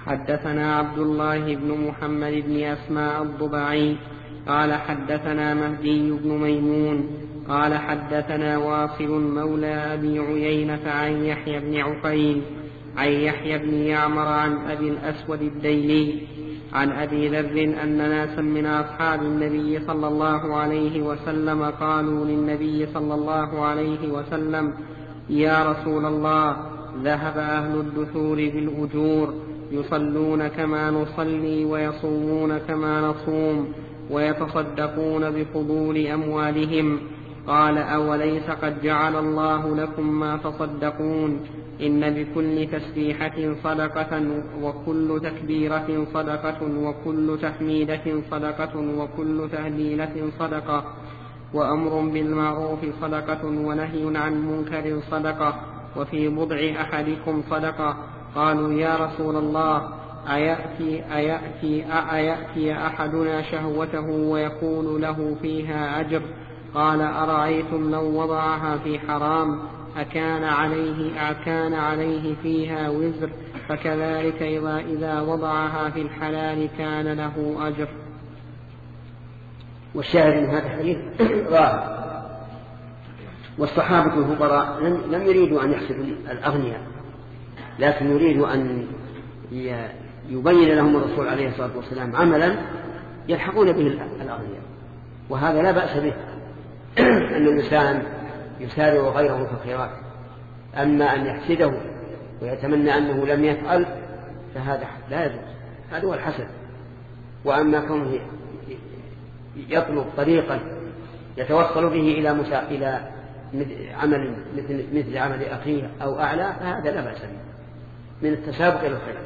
حدثنا عبد الله بن محمد بن أسماء الضبعي قال حدثنا مهدي بن ميمون قال حدثنا واصل مولى أبي عيينة عن يحيى بن عقيل عن يحيى بن يعمر عن أبي الأسود الديلي عن أبي ذر أن ناسا من أصحاب النبي صلى الله عليه وسلم قالوا للنبي صلى الله عليه وسلم: يا رسول الله، ذهب أهل الدثور بالأجور، يصلون كما نصلي ويصومون كما نصوم ويتصدقون بفضول أموالهم. قال: أوليس قد جعل الله لكم ما تصدقون؟ إن بكل تسبيحة صدقة، وكل تكبيرة صدقة، وكل تحميدة صدقة، وكل تهليلة صدقة، وأمر بالمعروف صدقة، ونهي عن منكر صدقة، وفي بضع أحدكم صدقة. قالوا: يا رسول الله، أيأتي أحدنا شهوته ويكون له فيها أجر؟ قال: أرأيتم لو وضعها في حرام أكان عليه فيها وزر؟ فكذلك إذا وضعها في الحلال كان له أجر. والشاهد من هذا الحديث ظاهر، والصحابة الفقراء لم يريدوا أن يحسدوا الأغنياء، لكن يريدوا أن يبين لهم الرسول عليه الصلاة والسلام عملا يلحقون به الأغنياء، وهذا لا بأس به أن الإنسان يسارع غيره في الخيرات. أما أن يحسده ويتمنى أنه لم يفعل فهذا لا يجوز، هذا هو الحسد. وأما كونه يطلب طريقا يتوصل به إلى عمل مثل عمل أخيه أو أعلى فهذا لا بأس به، من التسابق إلى الخير.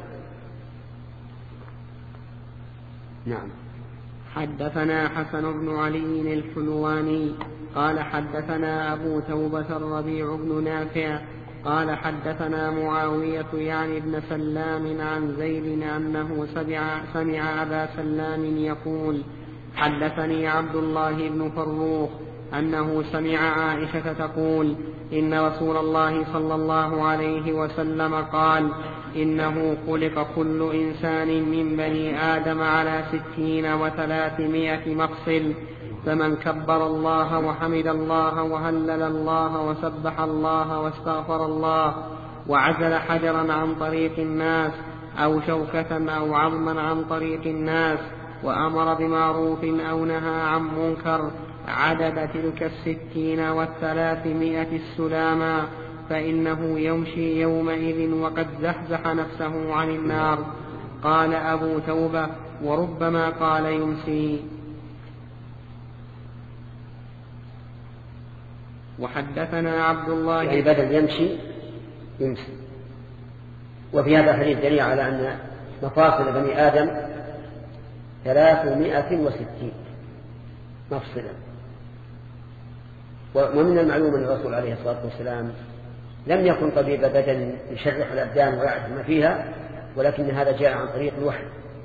نعم. حدثنا حسن بن علي الحلواني قال حدثنا أبو توبة الربيع بن نافع قال حدثنا معاوية يعني بن سلام عن زيد أنه سمع أبا سلام يقول: حدثني عبد الله بن فروخ أنه سمع عائشة تقول: إن رسول الله صلى الله عليه وسلم قال: إنه خلق كل إنسان من بني آدم على 60 و300 مفصل، فمن كبر الله وحمد الله وهلل الله وسبح الله واستغفر الله وعزل حجرا عن طريق الناس أو شوكة أو عظما عن طريق الناس وأمر بمعروف أو نهى عن منكر عدد تلك 60 و300 السلاما، فإنه يمشي يومئذ وقد زحزح نفسه عن النار. قال أبو توبة: وربما قال يمسي. وحدثنا عبد الله يعني بدل يمشي يمسي. وفي هذا الحديث دليل على أن مفاصل بني آدم 360 مفصلا. ومن المعلوم أن الرسول عليه الصلاة والسلام لم يكن طبيب بدن يشرح الأبدان ويعرف ما فيها، ولكن هذا جاء عن طريق الوحي.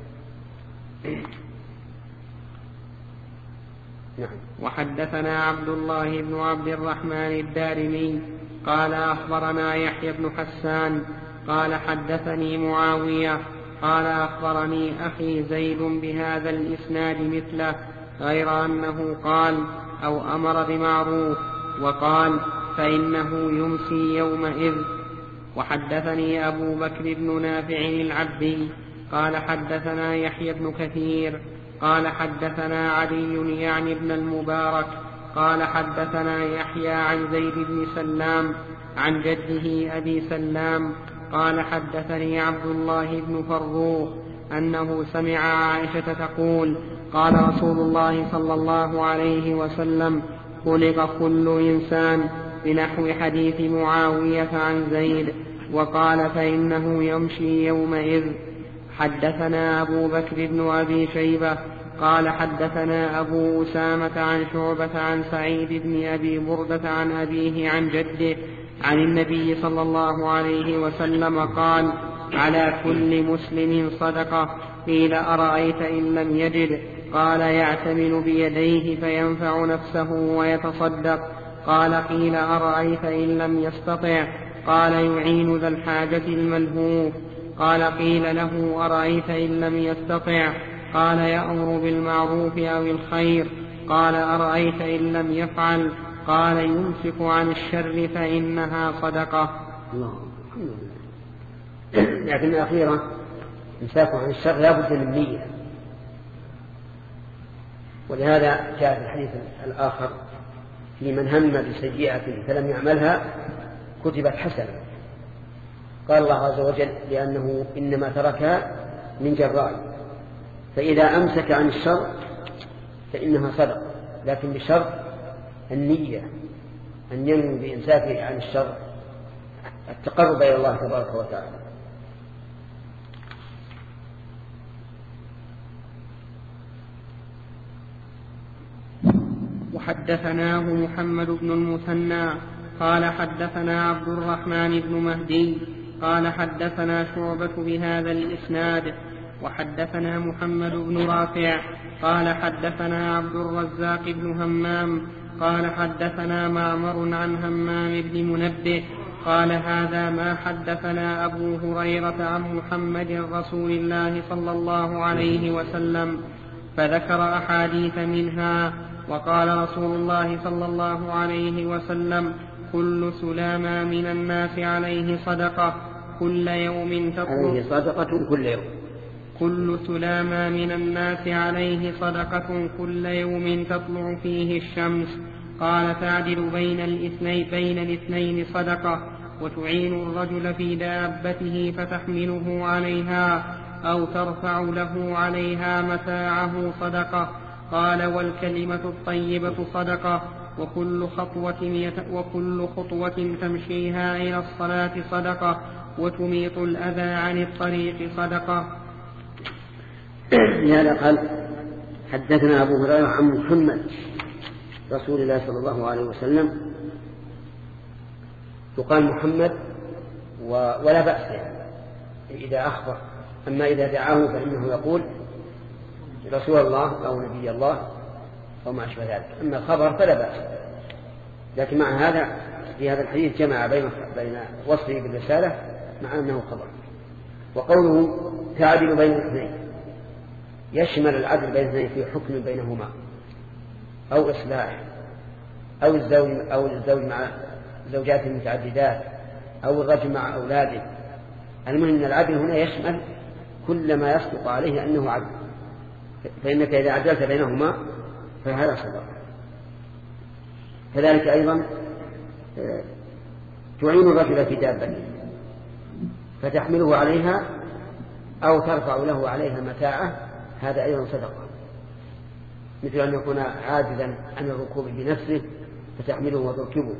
نعم. وحدثنا عبد الله بن عبد الرحمن الدارمي قال أخبرنا يحيى بن حسان قال حدثني معاوية قال أخبرني أخي زيد بهذا الإسناد مثله، غير أنه قال: أو أمر بمعروف، وقال: فإنه يمسي يومئذ. وحدثني أبو بكر بن نافع العبدي قال حدثنا يحيى بن كثير قال حدثنا علي يعني بن المبارك قال حدثنا يحيى عن زيد بن سلام عن جده أبي سلام قال حدثني عبد الله بن فروخ أنه سمع عائشة تقول: قال رسول الله صلى الله عليه وسلم: خلق كل إنسان، بنحو حديث معاوية عن زيد. وقال: فإنه يمشي يومئذ. حدثنا أبو بكر بن أبي شيبة قال حدثنا أبو أسامة عن شعبة عن سعيد بن أبي بردة عن أبيه عن جده عن النبي صلى الله عليه وسلم قال: على كل مسلم صدقة. قيل: أرأيت إن لم يجد؟ قال: يعتمل بيديه فينفع نفسه ويتصدق. قال: قيل: أرأيت إن لم يستطع؟ قال: يعين ذا الحاجة الملهوف. قال قيل له أرأيت إن لم يستطع؟ قال يأمر بالمعروف أو الخير. قال أرأيت إن لم يفعل؟ قال يمسك عن الشر فإنها صدقة. الله الحمد لله. لكن الأخيرة إمساك عن الشر لا بد من نية، ولهذا جاء في الحديث الآخر في من هم بسيئة فلم يعملها كتبت حسنة. قال الله عز وجل لأنه إنما تركها من جراء، فإذا أمسك عن الشر فإنها صدقة، لكن بشرط النية، أن ينوي بإمساكه عن الشر التقرب إلى الله تبارك وتعالى. وحدثناه محمد بن المثنى قال حدثنا عبد الرحمن بن مهدي قال حدثنا شعبة بهذا الإسناد. وحدثنا محمد بن رافع قال حدثنا عبد الرزاق بن همام قال حدثنا معمر عن همام بن منبه قال هذا ما حدثنا أبو هريرة عن محمد رسول الله صلى الله عليه وسلم، فذكر أحاديث منها. وقال رسول الله صلى الله عليه وسلم كل سلامة من الناس عليه صدقة كل يوم تطلع صدقة كل يوم. كل سلامة من الناس عليه صدقة كل يوم تطلع فيه الشمس. قال تعدل بين الاثنين صدقة، وتعين الرجل في دابته فتحمله عليها أو ترفع له عليها متاعه صدقة. قال والكلمة الطيبة صدقة، وكل خطوة تمشيها إلى الصلاة صدقة، وتميط الأذى عن الطريق صدقة. لهذا قال حدثنا أبو هريرة عن محمد رسول الله صلى الله عليه وسلم. يقال محمد ولا بأس يعني إذا أخبر، أما إذا دعاه فإنه يقول رسول الله أو نبي الله أو ما أشبه ذلك. أما الخبر فلا بأس، لكن مع هذا في هذا الحديث جمع بين وصفه بالرسالة مع أنه خبر. وقوله تعدل بين الاثنين يشمل العدل بين الاثنين في حكم بينهما أو إصلاح، أو الزوج مع زوجات متعددات، أو الرجل مع أولاده. المهم أن العدل هنا يشمل كل ما يصدق عليه أنه عدل، فإنك إذا عدلت بينهما فهذا صدق. كذلك أيضا تعين الرجل في دابته فتحمله عليها أو ترفع له عليها متاعه، هذا أيضا صدقة، مثل أن يكون عاجزا عن الركوب بنفسه فتحمله وتركبه،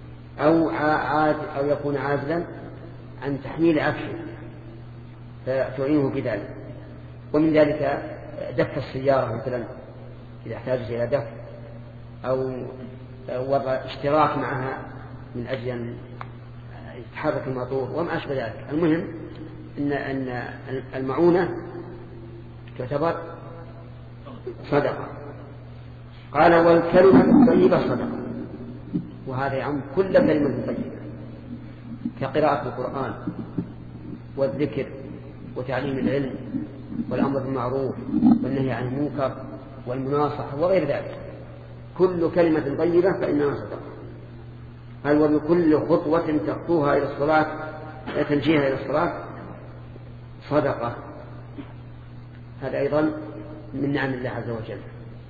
أو يكون عاجزا عن تحميل عفشه فتعينه بذلك. ومن ذلك دف السيارة مثلا إذا احتاج إلى دف، أو وضع اشتراك معها من أجل أن يتحرك الموتور وما أشبه ذلك. المهم أن المعونة تعتبر صدقة. قال والكلمة الطيبة صدقة، وهذا يعم كل كلمة طيبة كقراءة القرآن والذكر وتعليم العلم والأمر بالمعروف والنهي عن المنكر والمناصحة وغير ذلك. كل كلمة طيبة فإنها صدقة. قال وبكل خطوة تخطوها إلى الصلاة تنجيها إلى الصلاة صدقة. هذا أيضا من نعم الله عز وجل.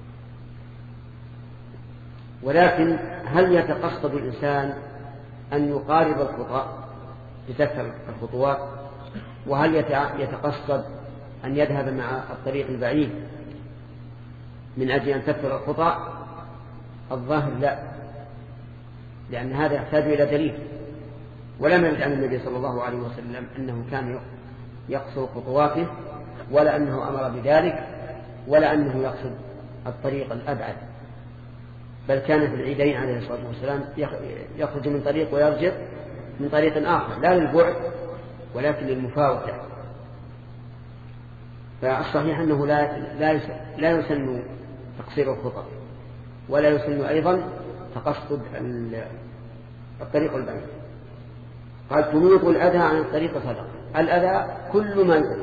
ولكن هل يتقصد الإنسان أن يقارب الخطأ بكثرة الخطوات، وهل يتقصد أن يذهب مع الطريق البعيد من أجل أن تكثر الخطأ؟ الظاهر لا، لأن هذا يحتاج إلى دليل. ولم يرد عن النبي صلى الله عليه وسلم أنه كان يقصر خطواته، ولا أنه أمر بذلك، ولا أنه يقصد الطريق الأبعد، بل كان في العيدين عليه الصلاة والسلام يخرج من طريق ويرجع من طريق آخر، لا للبعد ولكن للمفاوتة. فالصحيح أنه لا يسن تقصير الخطأ، ولا يسن أيضا تقصد الطريق البعيد. قال تميط الأذى عن الطريق صدقة. الأذى كل ما يؤذي،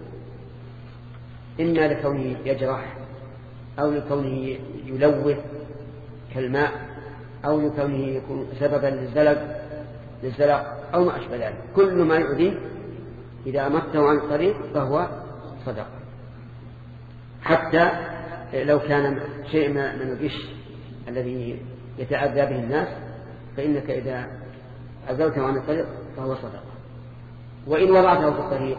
إما لكونه يجرح أو لكونه يلوث كالماء أو لكونه يكون سببا للزلق أو ما أشبه ذلك. كل ما يؤذي إذا أمته عن الطريق فهو صدقة، حتى لو كان شيء من الغش الذي يتأذى به الناس فإنك إذا أزلته عن الطريق فهو صدقة. وإن وضعته في الطريق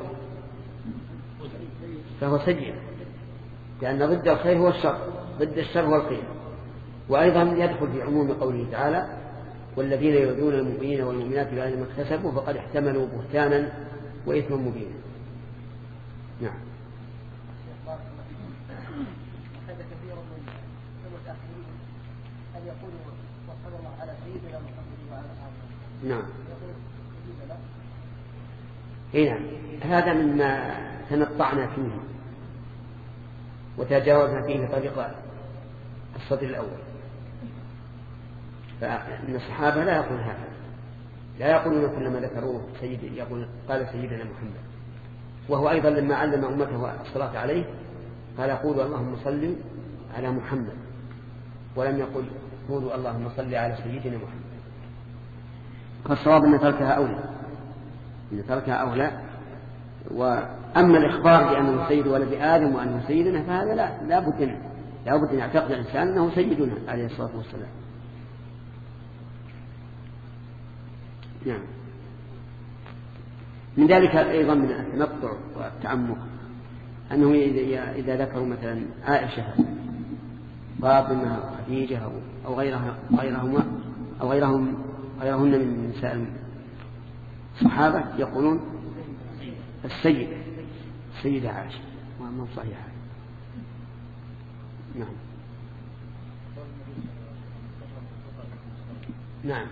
فهو سيء، لأن ضد الخير هو الشر، ضد الشر هو الخير. وأيضا يدخل في عموم قوله تعالى والذين يؤذون المؤمنين والمؤمنات بغير ما اكتسبوا فقد احتملوا بهتانا وإثما مبينا. نعم. هذا كثير من المتأخرين أن يقولوا وصلى الله على سيدنا محمد وعلى آله. نعم. نعم، هذا مما تنطعنا فيه وتجاوزنا فيه طريق الصدر الأول. فإن الصحابة لا يقولون هذا، لا يقولون كلما ذكروه سيد يقول قال سيدنا محمد. وهو أيضا لما علم أمته الصلاة عليه قال قولوا اللهم صل على محمد، ولم يقل قولوا اللهم صل على سيدنا محمد. فالصواب أن تركها أولى. وأما الإخبار بأنه سيد ولد آدم وأنه سيدنا فهذا لا بد أن يعتقد الإنسان أنه سيدنا عليه الصلاة والسلام. نعم. من ذلك أيضا من التنطع والتعمق أنه إذا ذكروا مثلا عائشة فاطمة وخديجة أو غيرهن من نساء الصحابة يقولون السيدة عائشة، ما صحيح. نعم. نعم.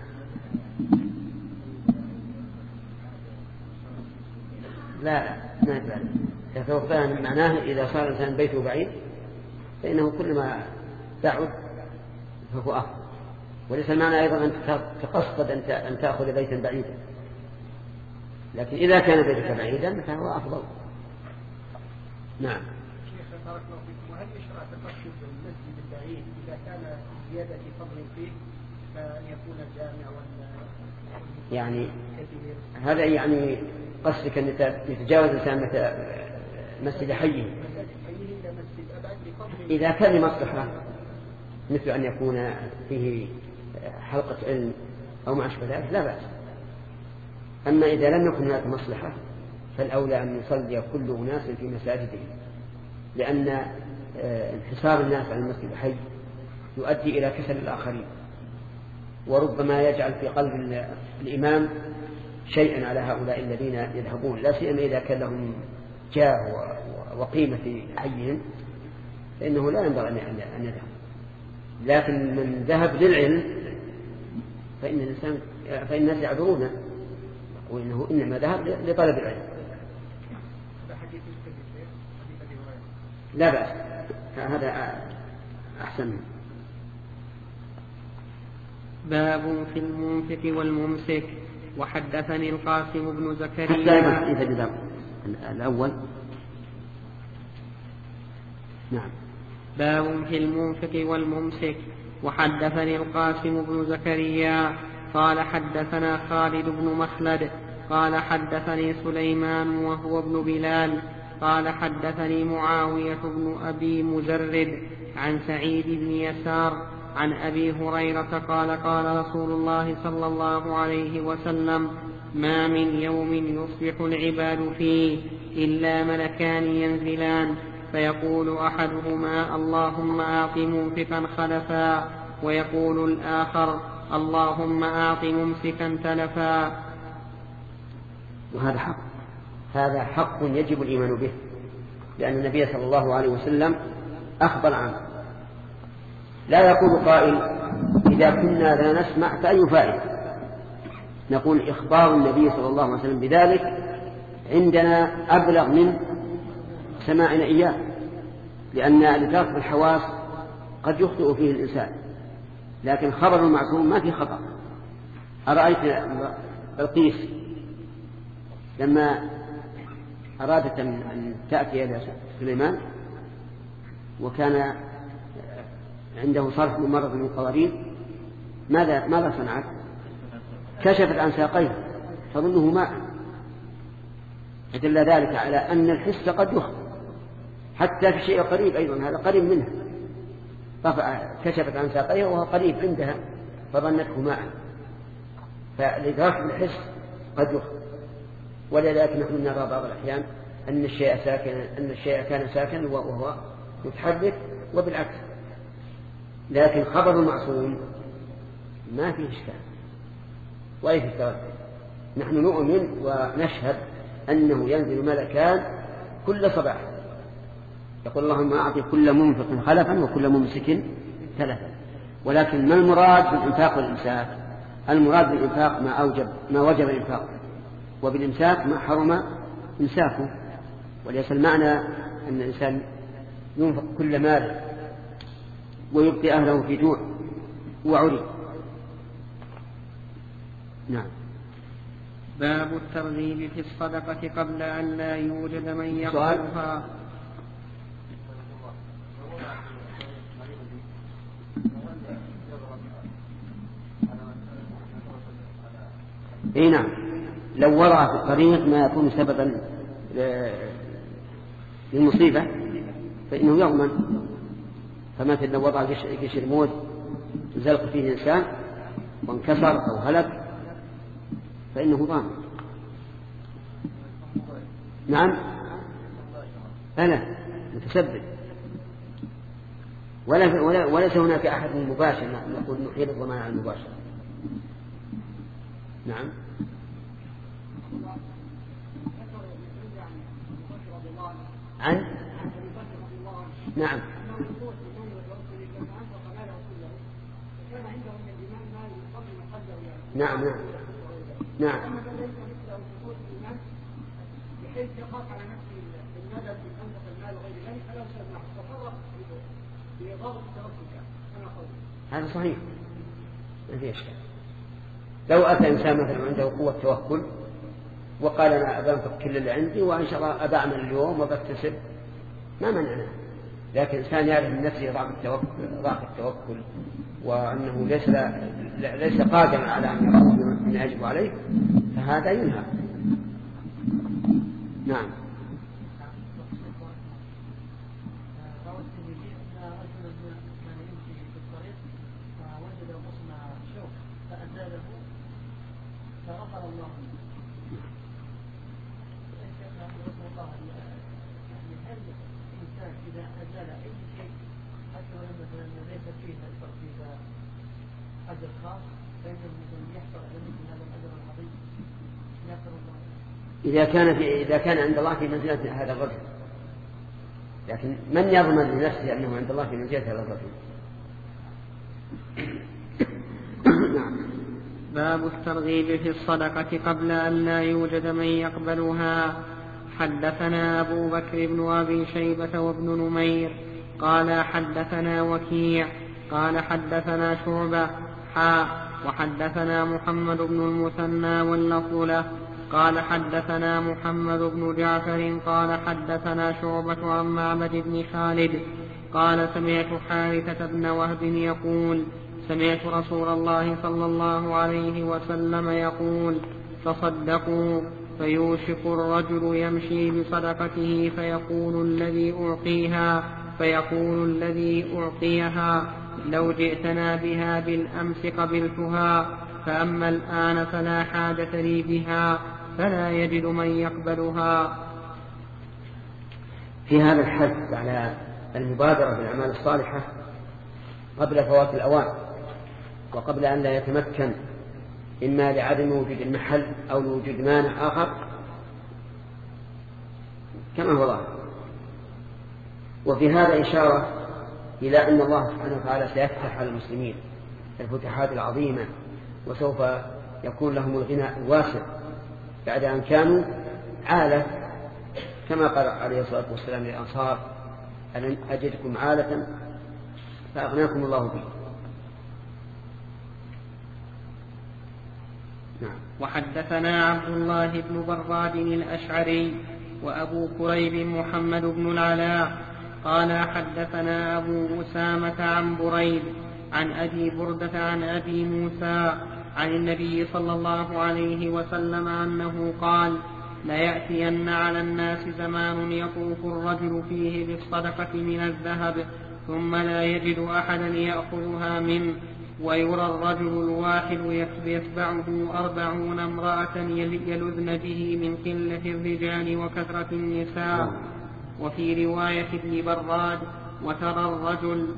لا ما يفعل. يتوقع من معناه إذا صار الإنسان بيته بعيد فإنه كلما تعد فهو أفضل. وليس المعنى أيضا أن تقصد أن تأخذ بيتا بعيدا، لكن إذا كان بيتك بعيدا فهو أفضل. نعم. شيخ بارك الله فيكم، وهل يشرع تقصد المسجد البعيد إذا كان زيادة فضل فيه فيكون الجامع يعني هذا يعني قصدك أن يتجاوز الإنسان مسجد حيه إذا كان مصلحة، مثل أن يكون فيه حلقة علم أو ما أشبه ذلك لا بأس. أما إذا لم يكن هناك مصلحة فالأولى أن يصلي كل أناس في مساجدهم، لأن انحصار الناس على المسجد الحي يؤدي إلى كسل الآخرين، وربما يجعل في قلب الإمام شيئا على هؤلاء الذين يذهبون، لا سيما إذا كان لهم جاه وقيمة في حيهم فإنه لا ينبغي أن يذهب. لكن من ذهب للعلم فإن الناس يعذرونه وإنه إنما ذهب لطلب العلم. لا بأس، هذا أحسن. باب في المنفق والممسك. وحدثني القاسم بن زكريا حتى الأول. نعم. باب في المنفق والممسك. وحدثني القاسم بن زكريا قال حدثنا خالد بن مخلد قال حدثني سليمان وهو ابن بلال قال حدثني معاوية بن أبي مزرد عن سعيد بن يسار عن أبي هريرة قال قال رسول الله صلى الله عليه وسلم ما من يوم يصبح العباد فيه إلا ملكان ينزلان فيقول أحدهما اللهم أعط منفقا خلفا ويقول الآخر اللهم أعط ممسكا تلفا. وهذا حق، هذا حق يجب الإيمان به، لأن النبي صلى الله عليه وسلم أخبر عنه. لا يقول قائل إذا كنا لا نسمع فأي فائدة؟ نقول إخبار النبي صلى الله عليه وسلم بذلك عندنا أبلغ من سماعنا إياه، لأن لترك الحواس قد يخطئ فيه الإنسان، لكن خبر المعصوم ما في خطأ. أرأيت بلقيس لما أرادت أن تأتي إلى سليمان وكان عنده صرح من مرض من القوارير، ماذا صنعت؟ كشفت عن ساقيه تظنه ماء، فدل ذلك على أن الحس قد يخطئ حتى في شيء قريب أيضا، هذا قريب منها، كشفت عن ساقيه وهو قريب عندها فظنته ماء، فلذلك الحس قد يخطئ. ولذلك نحن نرى بعض الأحيان أن الشيء كان ساكنا وهو متحرك وبالعكس، لكن خبر المعصوم ما فيه إشكال ولا فيه تردد. نحن نؤمن ونشهد أنه ينزل ملكان كل صباح يقول اللهم أعطي كل منفق خلفا وكل ممسك تلفا. ولكن ما المراد بالإنفاق والإمساك؟ المراد بالإنفاق ما وجب الإنفاق، وبالإمساك ما حرم إمساكه، وليس المعنى أن الإنسان ينفق كل ماله ويبقي أهله في جوع وعري. نعم. باب الترغيب في الصدقة قبل أن لا يوجد من يقبلها. اي نعم، لو وضع في الطريق ما يكون سببا للمصيبة فإنه يضمن. فمثل لو وضع قشر موت زلق فيه إنسان وانكسر أو هلك فإنه ضامن. نعم، أنا متسبب وليس هناك أحد مباشر نقول نحيل الضمان على المباشر. نعم. نعم. نعم. نعم. بحيث يخاف على نفسه الندم في أنفق المال وغير ذلك فلا يسمع تصرف بضغط التوكل كما قلت. هذا صحيح ما في إشكال. لو أتى إنسان مثلا عنده قوة توكل وقال أنا أنفق كل اللي عندي وإن شاء الله أبعمل اليوم وبكتسب ما منعنا، لكن إنسان يعرف من نفسه ضعف التوكل وأنه ليس قادرا على أن يقوم بما يجب عليه فهذا ينهى. نعم. إذا كان عند الله في منزلة هذا الرجل، لكن من يضمن لنفسه أنه عند الله في منزلة هذا الرجل؟ باب الترغيب في الصدقة قبل أن لا يوجد من يقبلها. حدثنا أبو بكر بن أبي شيبة وابن نمير قال حدثنا وكيع قال حدثنا شعبة وحدثنا محمد بن المثنى واللفظ له قال حدثنا محمد بن جعفر قال حدثنا شعبة عن معبد بن خالد قال سمعت حارثة بن وهب يقول سمعت رسول الله صلى الله عليه وسلم يقول تصدقوا فيوشك الرجل يمشي بصدقته فيقول الذي أعطيها لو جئتنا بها بالأمس قبلتها فأما الآن فلا حاجة لي بها فلا يجد من يقبلها. في هذا الحث على المبادرة بالأعمال الصالحة قبل فوات الأوان وقبل أن لا يتمكن إما لعدم وجود المحل أو لوجود مانع آخر كما هو ظاهر. وفي هذا إشارة إلى أن الله سبحانه وتعالى سيفتح على المسلمين الفتحات العظيمة وسوف يكون لهم الغنى الواسع بعد أن كانوا عالة كما قال عليه الصلاة والسلام للأنصار أن أجدكم عالة فأغناكم الله به. نعم. وحدثنا عبد الله بن براد الأشعري وأبو كريب محمد بن العلاء قال حدثنا أبو أسامة عن بريد عن أبي بردة عن أبي موسى عن النبي صلى الله عليه وسلم أنه قال ليأتين على الناس زمان يطوف الرجل فيه بالصدقة من الذهب ثم لا يجد أحدا يأخذها منه ويرى الرجل الواحد يتبعه 40 امرأة يلذن به من قلة الرجال وكثرة النساء. وفي رواية ابن براد وترى الرجل.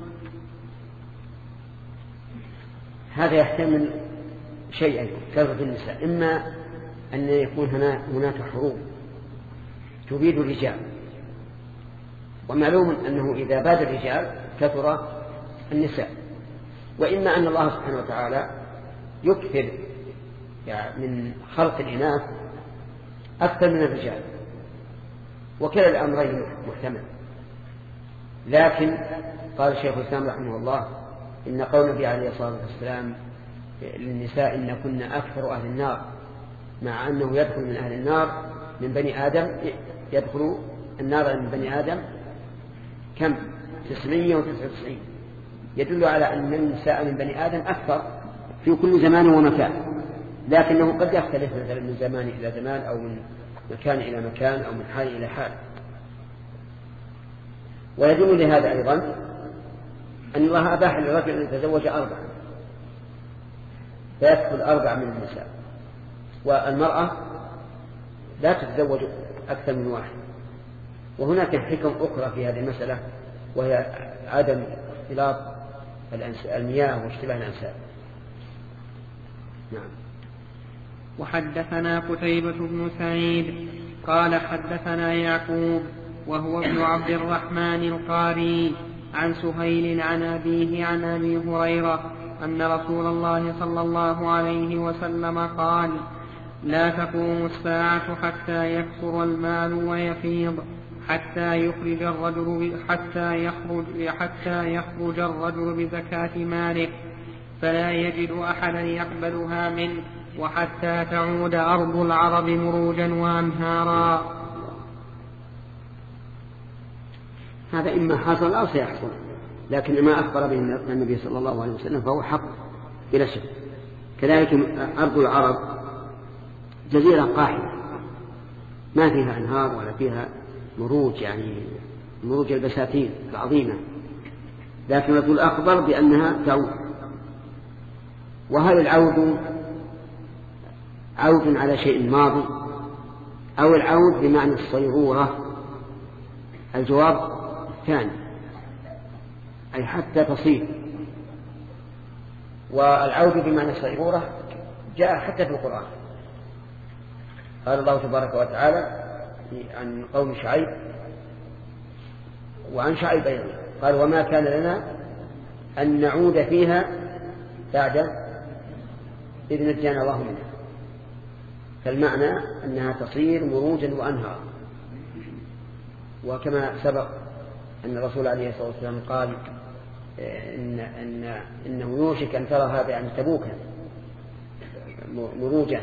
هذا يحتمل شيئين كثرة النساء، إما أن يكون هناك حروب تبيد الرجال، ومعلوم أنه إذا باد الرجال كثر النساء، وإما أن الله سبحانه وتعالى يكثر من خلق الإناث أكثر من الرجال، وكلا الأمرين محتمل. لكن قال الشيخ الإسلام رحمه الله إن قول النبي عليه الصلاة والسلام للنساء إن كن أكثر أهل النار، مع أنه يدخل من أهل النار من بني آدم، يدخل النار من بني آدم كم 999، يدل على أن النساء من بني آدم أكثر في كل زمان ومكان، لكنه قد يختلف مثلا من زمان إلى زمان أو من مكان إلى مكان أو من حال إلى حال. ويدل لهذا أيضا أن الله أباح للرجل أن يتزوج 4، فيدخل 4 من النساء، والمرأة لا تتزوج أكثر من 1. وهناك حكم أخرى في هذه المسألة، وهي عدم اختلاط المياه واشتباه الأنساب. نعم. وحدثنا قتيبة بن سعيد قال حدثنا يعقوب وهو ابن عبد الرحمن القاري عن سهيل عن أبيه عن أبي هريرة أن رسول الله صلى الله عليه وسلم قال لا تقوم الساعة حتى يكثر المال ويفيض حتى يخرج الرجل بزكاة ماله فلا يجد أحدا يقبلها منه وحتى تعود أرض العرب مروجا وأنهارا. هذا إما حصل أو سيحصل، لكن ما أخبر به النبي صلى الله عليه وسلم فهو حق بلا شك. كذلك أرض العرب جزيرة قاحلة ما فيها أنهار ولا فيها مروج، يعني مروج البساتين العظيمة، لكن الرسول أخبر بأنها تعود. وهل العود عود على شيء ماضي أو العود بمعنى الصيرورة؟ الجواب الثاني، أي حتى تصير. والعود بمعنى الصيرورة جاء حتى في القرآن، قال الله تبارك وتعالى عن قوم شعيب وعن شعيب أيضا قال وما كان لنا أن نعود فيها بعد إذ نجانا الله منها. فالمعنى أنها تصير مروجا وأنهار. وكما سبق أن الرسول عليه الصلاة والسلام قال إنه يوشك أن ترى هذا عن تبوكا مروجا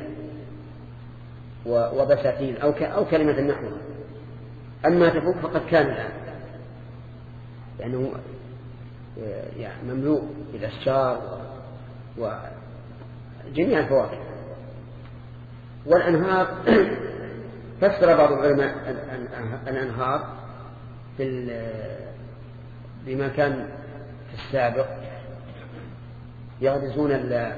وبساتين أو كلمة نحوها. أما تبوك فقد كان الآن، لأنه يعني مملوء بالأشجار وجميع الفواكه. والأنهار فسر بعض العلماء الأنهار بما كان في السابق يغرزون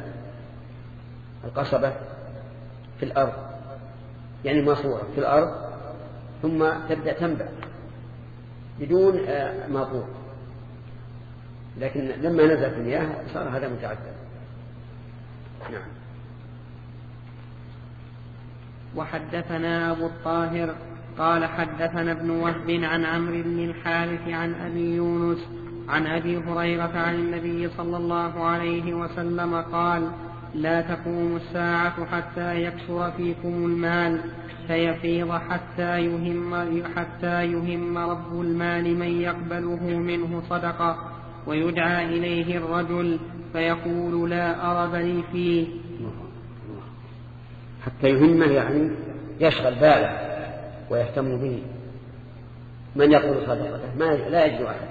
القصبة في الأرض، يعني ماسورة في الأرض، ثم تبدأ تنبع بدون ماطور، لكن لما نزلت المياه صار هذا متعدد. نعم. وحدثنا أبو الطاهر قال حدثنا ابن وهب عن عمرو بن الحارث عن أبي يونس عن أبي هريرة عن النبي صلى الله عليه وسلم قال لا تقوم الساعة حتى يكثر فيكم المال فيفيض حتى يهم رب المال من يقبله منه صدقة ويدعى إليه الرجل فيقول لا أرب لي فيه. حتى يهمه يعني يشغل باله ويهتم به من يقول صدقته لا يجد أحد.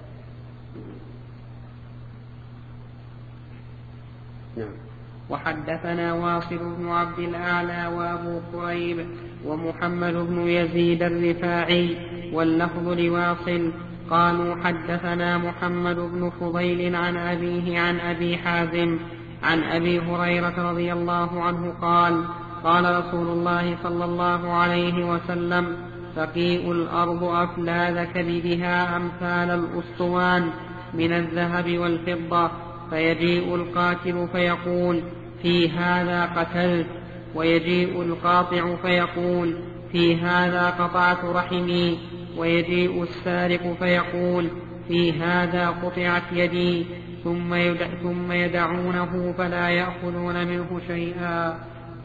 نعم. وحدثنا واصل بن عبد الأعلى وأبو قريب ومحمد بن يزيد الرفاعي واللفظ لواصل قالوا حدثنا محمد بن فضيل عن أبيه عن أبي حازم عن أبي هريرة رضي الله عنه قال قال رسول الله صلى الله عليه وسلم تقيء الأرض أفلاذ كبدها أمثال الأسطوان من الذهب والفضة فيجيء القاتل فيقول في هذا قتلت ويجيء القاطع فيقول في هذا قطعت رحمي ويجيء السارق فيقول في هذا قطعت يدي ثم يدعونه فلا يأخذون منه شيئا.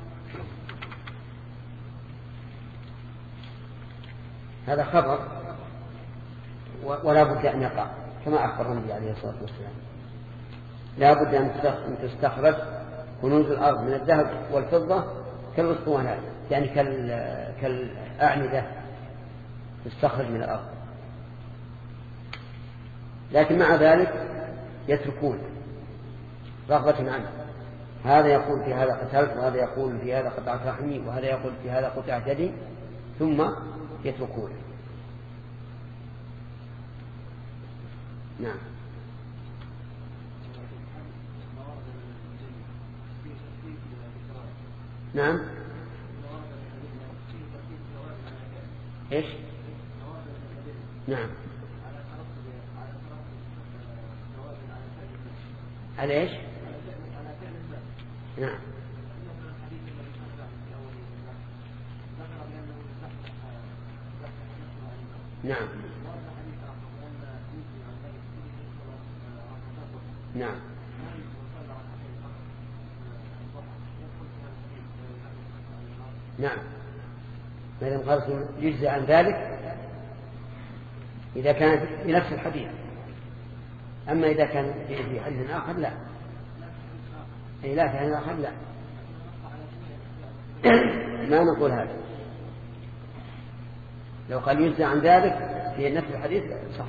هذا خبر ولا بد أن يقع كما أخبر النبي عليه الصلاة والسلام. لا بد أن تستخرج كنوز الأرض من الذهب والفضة كالأسطوانات يعني كالأعمدة تستخرج من الأرض، لكن مع ذلك يتركون رغبة عنه. هذا يقول في هذا قتلت وهذا يقول في هذا قطعت رحمي وهذا يقول في هذا قطعت يدي ثم يتركون. نعم. نعم. ايش؟ نعم. على ايش؟ نعم. نعم. نعم. نعم. ما دام قال يجزى عن ذلك إذا كانت بنفس الحديث، أما إذا كان في حديث آخر لا. أي لا في حديث آخر لا، ما نقول هذا. لو قال يجزى عن ذلك في نفس الحديث صح.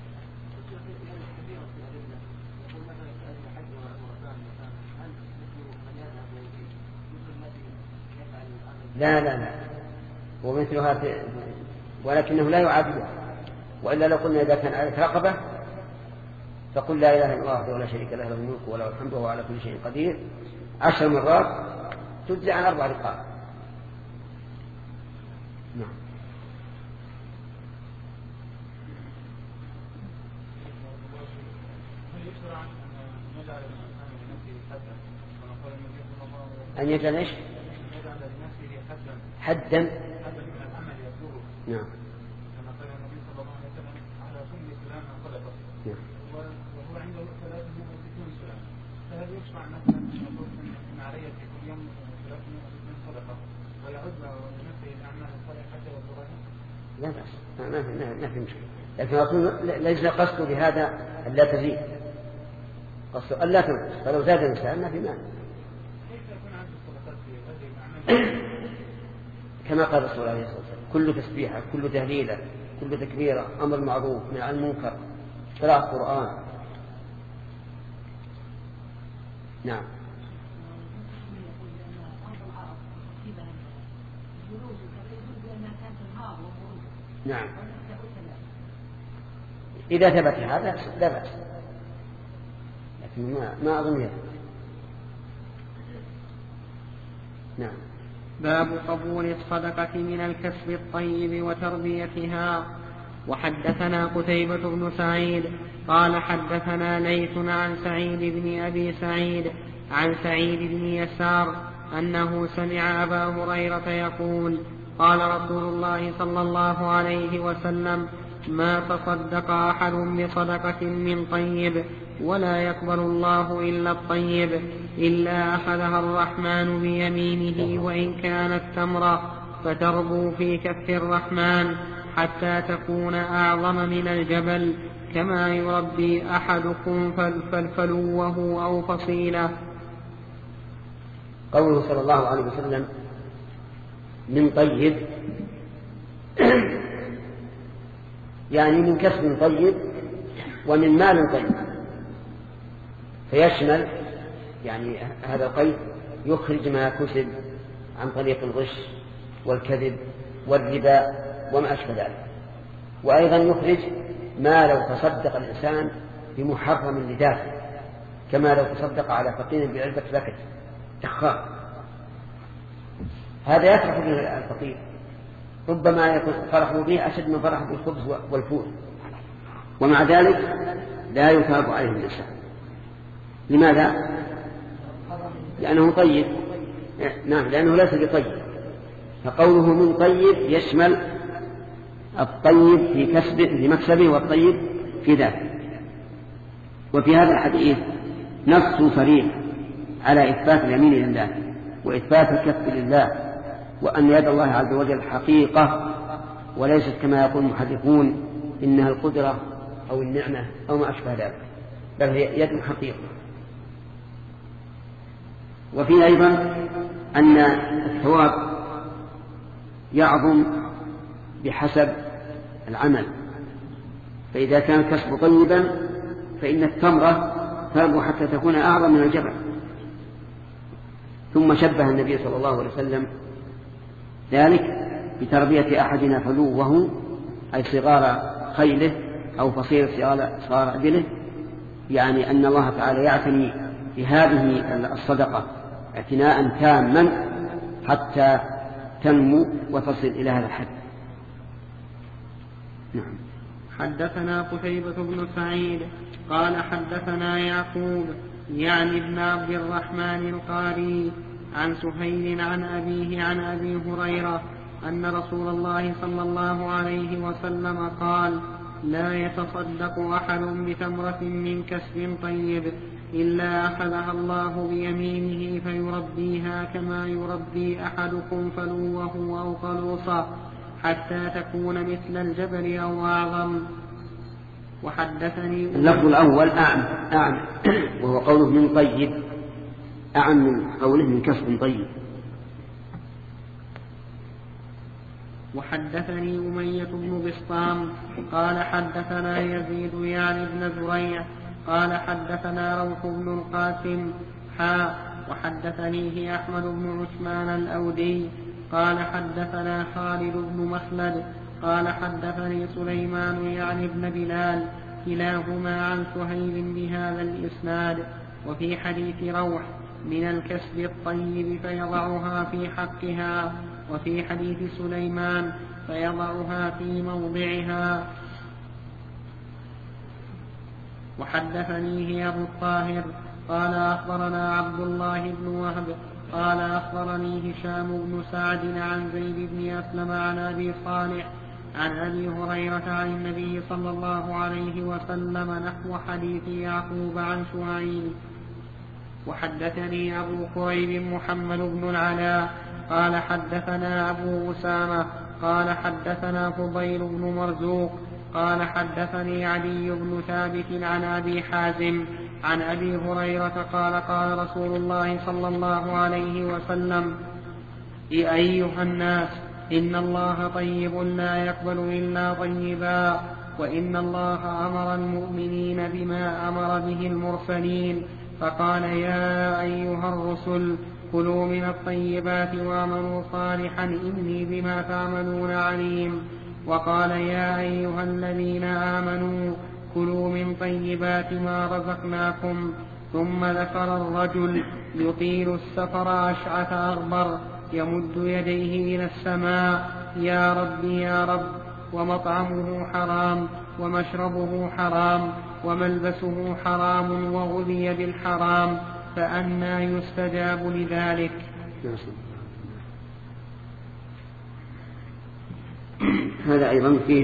لا لا لا، ومثلها ولكنه لا يعادلها. وإلا لو قلنا إذا كان عليك رقبة فقل لا إله إلا الله وحده لا شريك له له الملك وله الحمد وهو على كل شيء قدير 10 مرات تجزي عن 4 رقاب. نعم. أن يجعل إيش؟ حدا. نعم. كما قال النبي صلى الله عليه وسلم على كل سلام صدقة. وهو عنده 360 سلام، فهل يشرع مثلا أن علي في كل يوم 360 صدقة ويعد لنفسه الأعمال الصالحة والصالحة؟ لا بأس، ما في مشكلة، لكن أقول ليس قصده بهذا أن لا تزيد، قصده أن لا تنقص، فلو زاد الإنسان ما في مانع. كما قال الرسول عليه الصلاة والسلام كل تسبيحة كل تهليلة كل تكبيرة أمر معروف نهي عن المنكر قراءة القرآن. نعم. نعم. إذا ثبت هذا لا بأس، لكن ما أظن يثبت. نعم. باب قبول الصدقة من الكسب الطيب وتربيتها. وحدثنا قتيبة بن سعيد قال حدثنا ليث عن سعيد بن أبي سعيد عن سعيد بن يسار أنه سمع أبا هريرة يقول قال رسول الله صلى الله عليه وسلم ما تصدق أحد بصدقة من طيب ولا يقبل الله إلا الطيب إلا أخذها الرحمن بيمينه وإن كانت تمرة فتربو في كف الرحمن حتى تكون أعظم من الجبل كما يربي أحدكم فلوه أو فصيلة. قوله صلى الله عليه وسلم من طيب يعني من كسب طيب ومن مال طيب، فيشمل يعني هذا القيد يخرج ما كسب عن طريق الغش والكذب والربا وما أشبه ذلك، وأيضا يخرج ما لو تصدق الإنسان بمحرم لذاته، كما لو تصدق على فقير بعلبة بكت دخان، هذا يفرح به الفقير، ربما يكون فرحه به أشد من فرح بالخبز والفول، ومع ذلك لا يثاب عليه الإنسان. لماذا؟ لأنه طيب. نعم، لأنه ليس بطيب. فقوله من طيب يشمل الطيب في كسبه في مكسبه والطيب في ذاته. وفي هذا الحديث نص صريح على إثبات اليمين لله وإثبات الكف لله، وأن يد الله عز وجل حقيقة وليست كما يقول المحدثون إنها القدرة أو النعمة أو ما أشبه ذلك، بل هي يد حقيقة. وفيه أيضا أن الثواب يعظم بحسب العمل، فإذا كان الكسب طيبا فإن الثمرة تربو حتى تكون أعظم من الجبل. ثم شبه النبي صلى الله عليه وسلم ذلك بتربية أحدنا فلوه، أي صغار خيله أو فصيل صغار إبله، يعني أن الله تعالى يعتني بهذه الصدقة اعتناء تاما حتى تنمو وتصل إلى هذا الحد. نعم. حدثنا قتيبة بن سعيد قال حدثنا يعقوب يعني ابن عبد الرحمن القاري عن سهيل عن أبيه عن أبي هريرة أن رسول الله صلى الله عليه وسلم قال: لا يتصدق أحد بتمرة من كسب طيب إلا أخذها الله بيمينه فيربيها كما يربي أحدكم فلوه أو قلوصه حتى تكون مثل الجبل أو أعظم. وحدثني اللفظ الأول أعم وهو قوله من طيب، أعم من قوله من كسب طيب. وحدثني أمية بن بسطام قال حدثنا يزيد يعني بن زريع قال حدثنا روح بن القاسم وحدثنيه أحمد بن عثمان الأودي قال حدثنا خالد بن مخلد قال حدثني سليمان يعني بن بلال كلاهما عن سهيل بهذا الإسناد. وفي حديث روح من الكسب الطيب فيضعها في حقها، وفي حديث سليمان فيضعها في موضعها. وحدثنيه أبو الطاهر قال أخبرنا عبد الله بن وهب قال أخبرني هشام بن سعد عن زيد بن أسلم عن أبي صالح عن أبي هريرة عن النبي صلى الله عليه وسلم نحو حديث يعقوب عن شعيب. وحدثني أبو كريب محمد بن العلاء قال حدثنا أبو أسامة قال حدثنا فضيل بن مرزوق قال حدثني علي بن ثابت عن أبي حازم عن أبي هريرة قال قال رسول الله صلى الله عليه وسلم: أيها الناس، إن الله طيب لا يقبل إلا طيبا، وإن الله أمر المؤمنين بما أمر به المرسلين، فقال: يا أيها الرسل كلوا من الطيبات واعملوا صالحا إني بما تعملون عليم. وقال: يا أيها الذين آمنوا كلوا من طيبات ما رزقناكم. ثم ذكر الرجل يطيل السفر أشعث أغبر يمد يديه إلى السماء: يا رب يا رب، ومطعمه حرام ومشربه حرام وملبسه حرام وغذي بالحرام، فأنى يستجاب لذلك. هذا أيضا فيه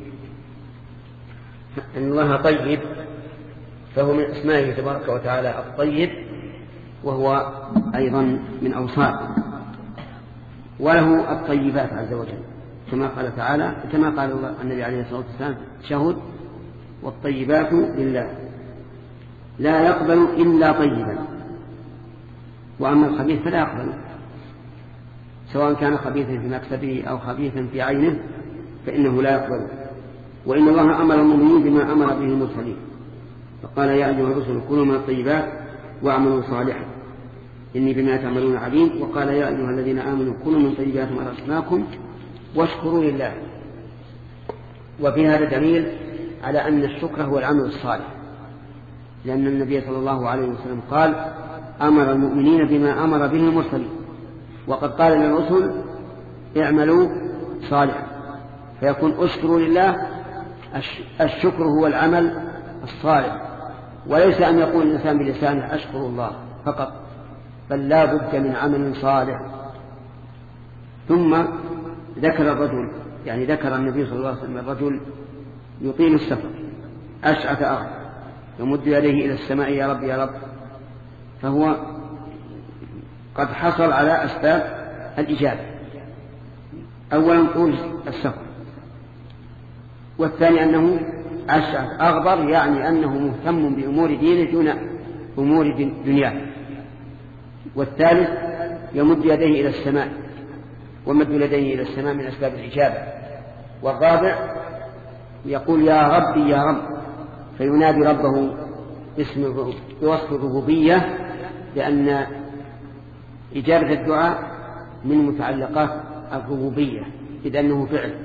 أن الله طيب، فهو من أسمائه تبارك وتعالى الطيب، وهو أيضا من أوصافه، وله الطيبات عز وجل كما قال تعالى، كما قال النبي عليه الصلاة والسلام: شهد والطيبات لله لا يقبل إلا طيبا، وأما الخبيث فلا يقبل، سواء كان خبيثا في مكسبه أو خبيثا في عينه فإنه لا يقبل. وإن الله أمر المؤمنين بما أمر به المرسلين، فقال يا أيها الرسل كلوا من الطيبات واعملوا صالحا إني بما تعملون عليم. وقال يا أيها الذين آمنوا كلوا من طيبات ما رزقناكم واشكروا لله. وفي هذا دليل على أن الشكر هو العمل الصالح، لأن النبي صلى الله عليه وسلم قال أمر المؤمنين بما أمر به المرسلين، وقد قال للرسل اعملوا صالحا، فيكون اشكروا لله. الشكر هو العمل الصالح، وليس أن يقول الإنسان بلسانه أشكر الله فقط، بل لا بد من عمل صالح. ثم ذكر الرجل، يعني ذكر النبي صلى الله عليه وسلم الرجل يطيل السفر أشعث أغبر يمد يديه إلى السماء يا رب يا رب، فهو قد حصل على أسباب الإجابة. أولا طول السفر، والثاني أنه أشعث أغبر، يعني أنه مهتم بأمور دينه دون أمور دنياه. والثالث يمد يديه إلى السماء، ومد يديه إلى السماء من أسباب الإجابة. والرابع يقول يا ربي يا رب، فينادي ربه بوصف الربوبية، لأن إجابة الدعاء من متعلقات الربوبية إذ أنه فعل.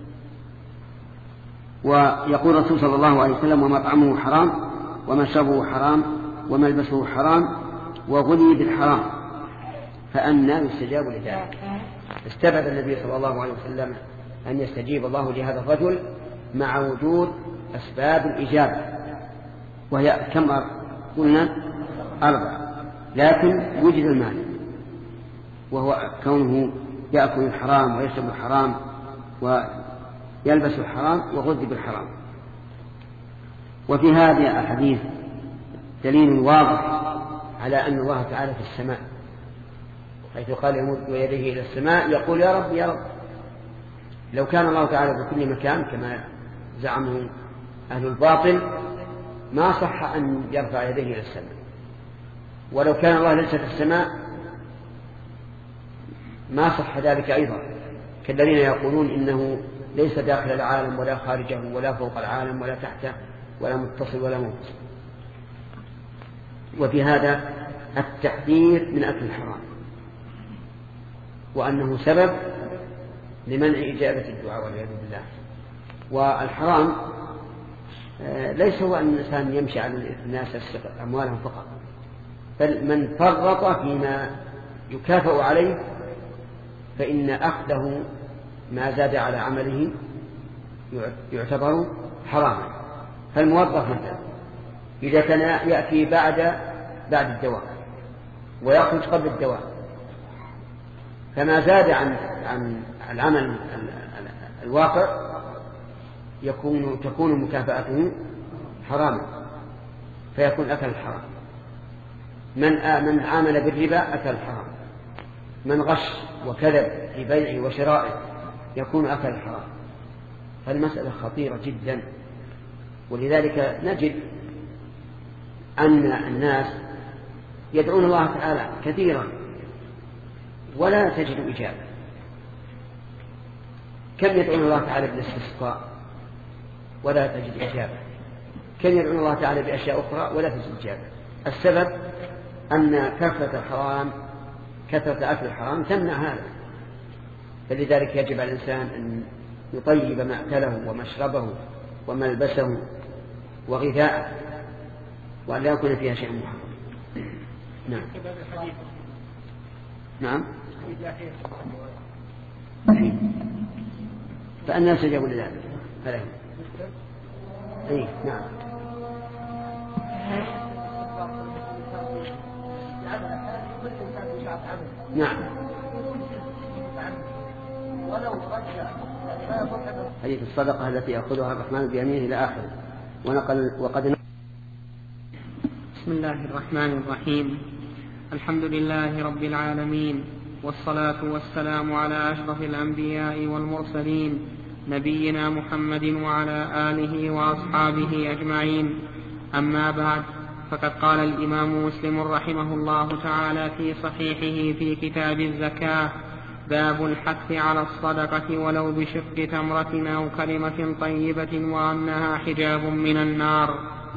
ويقول الرسول صلى الله عليه وسلم ومطعمه حرام ومشربه حرام وملبسه حرام وغني بالحرام فأنى يستجاب لذلك. استبعد النبي صلى الله عليه وسلم أن يستجيب الله لهذا الرجل مع وجود أسباب الإجابة، وهي كم قلنا 4، لكن وجد المال، وهو كونه يأكل الحرام ويشرب الحرام ويلبس الحرام وغذي بالحرام. وفي هذه الحديث دليل واضح على أن الله تعالى في السماء، حيث قال يمد يديه إلى السماء يقول يا رب يا رب. لو كان الله تعالى بكل مكان كما زعمه أهل الباطل ما صح أن يرفع يديه إلى السماء، ولو كان الله ليس في السماء ما صح ذلك أيضا، كالذين يقولون إنه ليس داخل العالم ولا خارجه ولا فوق العالم ولا تحته ولا متصل ولا منفصل. وفي هذا التحذير من أكل الحرام، وأنه سبب لمنع إجابة الدعاء والعياذ بالله. والحرام ليس هو أن الإنسان يمشي على الناس يسرق أموالهم فقط، بل من فرط فيما يكافئ عليه فإن أخذه ما زاد على عمله يعتبر حراما. فالموظف مثلا إذا كان يأتي بعد الدواء ويخرج قبل الدواء، فما زاد عن العمل الواقع تكون مكافأته حراما، فيكون أكل الحرام. من عامل بالربا أكل الحرام، من غش وكذب في بيعه وشرائه يكون أكل الحرام. فالمسألة خطيرة جدا، ولذلك نجد أن الناس يدعون الله تعالى كثيرا ولا تجد إجابة. كم يدعون الله تعالى بالاستسقاء ولا تجد إجابة، كم يدعون الله تعالى بأشياء أخرى ولا تجد إجابة. السبب أن كثرة أكل الحرام تمنع هذا. فلذلك يجب على الإنسان أن يطيب مأكله ومشربه وملبسه وغذاءه، وأن لا يكون فيها شيء محرم. نعم نعم فأنا سجبوا لذلك فلهم. أي نعم نعم حديث الصدقة التي يأخذها الرحمن بيمينه إلى آخره. وقد بسم الله الرحمن الرحيم. الحمد لله رب العالمين، والصلاة والسلام على أشرف الأنبياء والمرسلين نبينا محمد وعلى آله وأصحابه أجمعين. أما بعد، فقد قال الإمام مسلم رحمه الله تعالى في صحيحه في كتاب الزكاة: باب الحث على الصدقة ولو بشق تمرة أو كلمة طيبة وأنها حجاب من النار.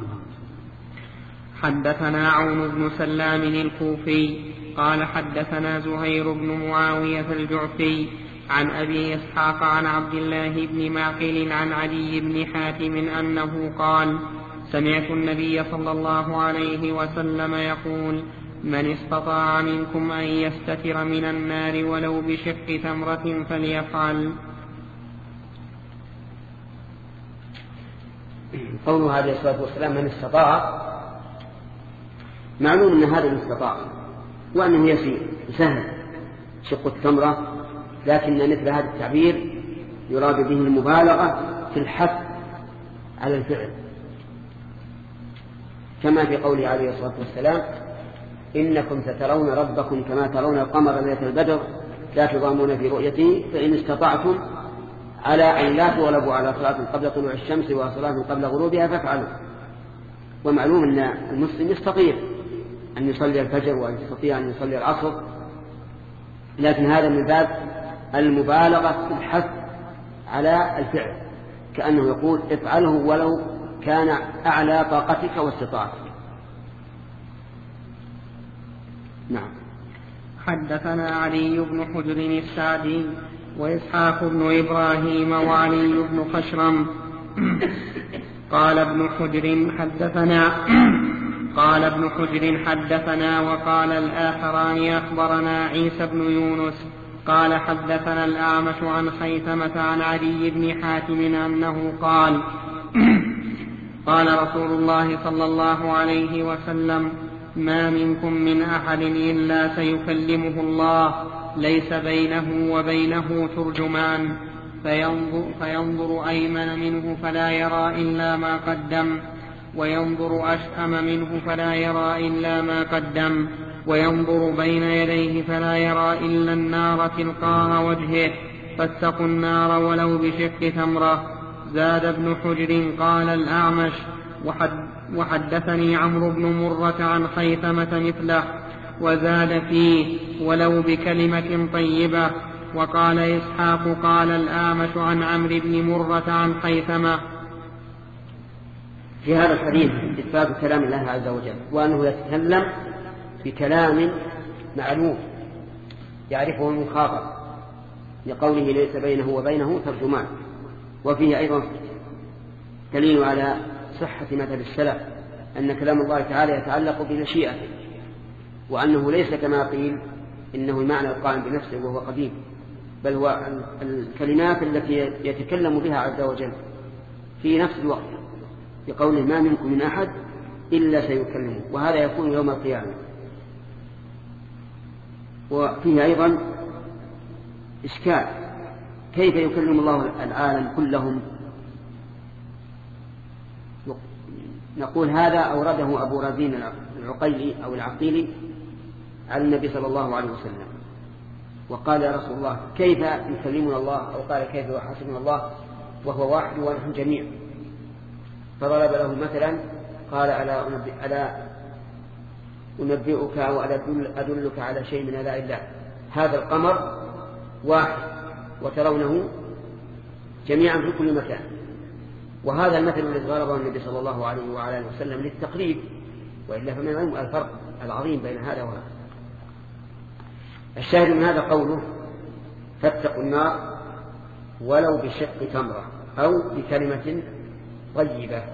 حدثنا عون بن سلام الكوفي قال حدثنا زهير بن معاوية الجعفي عن أبي إسحاق عن عبد الله بن معقل عن علي بن حاتم أنه قال: سمعت النبي صلى الله عليه وسلم يقول: من استطاع منكم أن يستتر من النار ولو بشق تمرة فليفعل. قوله عليه الصلاة والسلام من استطاع، معلوم أن هذا الاستطاع وأنه يسير سهل شق التمرة، لكن مثل هذا التعبير يراد به المبالغة في الحث على الفعل، كما في قوله عليه الصلاة والسلام: إنكم سترون ربكم كما ترون القمر ليلة البدر لا تضامون في رؤيته فإن استطعتم على أن لا تغلبوا على صلاة قبل طلوع الشمس وصلاة قبل غروبها فافعلوا. ومعلوم أن المسلم يستطيع أن يصلي الفجر وأن يستطيع أن يصلي العصر، لكن هذا من باب المبالغة في الحث على الفعل، كأنه يقول افعله ولو كان أعلى طاقتك واستطاعتك. نعم. حدثنا علي بن حجر السعدي وإسحاق بن إبراهيم وعلي بن خشرم قال ابن حجر حدثنا وقال الآخران أخبرنا عيسى بن يونس قال حدثنا الأعمش عن خيثمة عن علي بن حاتم أنه قال: قال رسول الله صلى الله عليه وسلم: ما منكم من أحد إلا سيكلمه الله ليس بينه وبينه ترجمان فينظر أيمن منه فلا يرى إلا ما قدم، وينظر أشأم منه فلا يرى إلا ما قدم، وينظر بين يديه فلا يرى إلا النار تلقاء وجهه، فاتقوا النار ولو بشق تمرة. زاد ابن حجر قال الأعمش: وحدثني عمرو بن مرة عن خيثمة مثله، وزاد فيه ولو بكلمة طيبة. وقال إسحاق قال الأعمش عن عمرو بن مرة عن خيثمة. في هذا الحديث إثبات كلام الله عز وجل، وأنه يتكلم بكلام معلوم يعرفه المخاطب، لقوله ليس بينه وبينه ترجمان. وفيه أيضا دليل على صحة مذهب السلف أن كلام الله تعالى يتعلق بمشيئته، وأنه ليس كما قيل إنه المعنى القائم بنفسه وهو قديم، بل هو الكلمات التي يتكلم بها عز وجل في نفس الوقت، بقوله ما منكم من أحد إلا سيكلمه، وهذا يكون يوم القيامة. وفيه أيضا إشكال: كيف يكلم الله العالم كلهم؟ نقول هذا أورده أبو رزين العقيلي أو العقيلي على النبي صلى الله عليه وسلم، وقال يا رسول الله كيف يكلمنا الله، أو قال كيف يحاسبنا الله وهو واحد ونحن جميع، فضرب له مثلا قال ألا أنبئك أو أدلك على شيء من آلاء الله، هذا القمر واحد وترونه جميعا في كل مكان. وهذا المثل الذي ضربه النبي صلى الله عليه وعلى اله وسلم للتقريب، وإلا فمن الفرق العظيم بين هذا وهذا. الشاهد من هذا قوله فاتقوا النار ولو بشق تمرة أو بكلمة طيبة.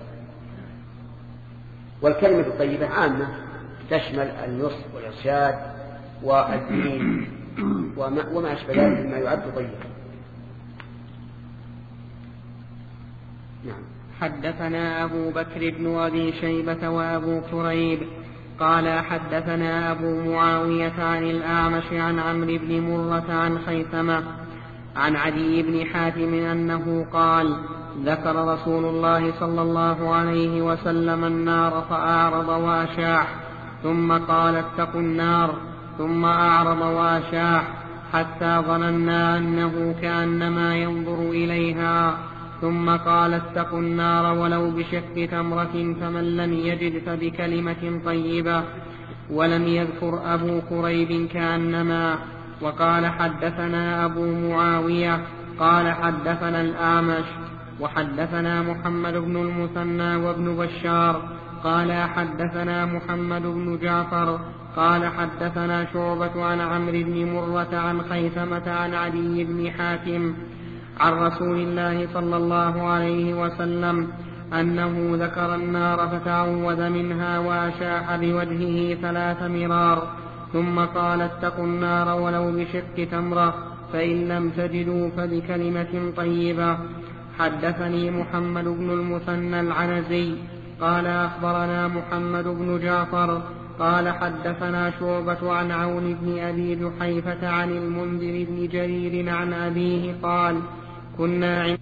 والكلمة الطيبة عامة تشمل النصح والإرشاد والدين وما أشبه ذلك مما يعد طيبا. نعم. حدثنا أبو بكر بن أبي شيبة وأبو كريب قال حدثنا أبو معاوية عن الأعمش عن عمرو بن مرة عن خيثمة عن عدي بن حاتم أنه قال: ذكر رسول الله صلى الله عليه وسلم النار فأعرض وأشاح، ثم قال اتقوا النار، ثم أعرض وأشاح حتى ظننا أنه كأنما ينظر إليها، ثم قال اتقوا النار ولو بشق تمرة، فمن لم يجد فبكلمة طيبة. ولم يذكر أبو كريب كأنما، وقال حدثنا أبو معاوية قال حدثنا الأعمش وحدثنا محمد بن المثنى وابن بشار قال حدثنا محمد بن جعفر قال حدثنا شعبة عن عمرو بن مرة عن خيثمة عن عدي بن حاتم عن رسول الله صلى الله عليه وسلم أنه ذكر النار فتعوذ منها وأشاح بوجهه 3 مرار ثم قال اتقوا النار ولو بشق تمرة فإن لم تجدوا فبكلمة طيبة. حدثني محمد بن المثنى العنزي قال أخبرنا محمد بن جعفر قال حدثنا شعبة عن عون بن أبي جحيفة عن المنذر بن جرير عن أبيه قال كنا عند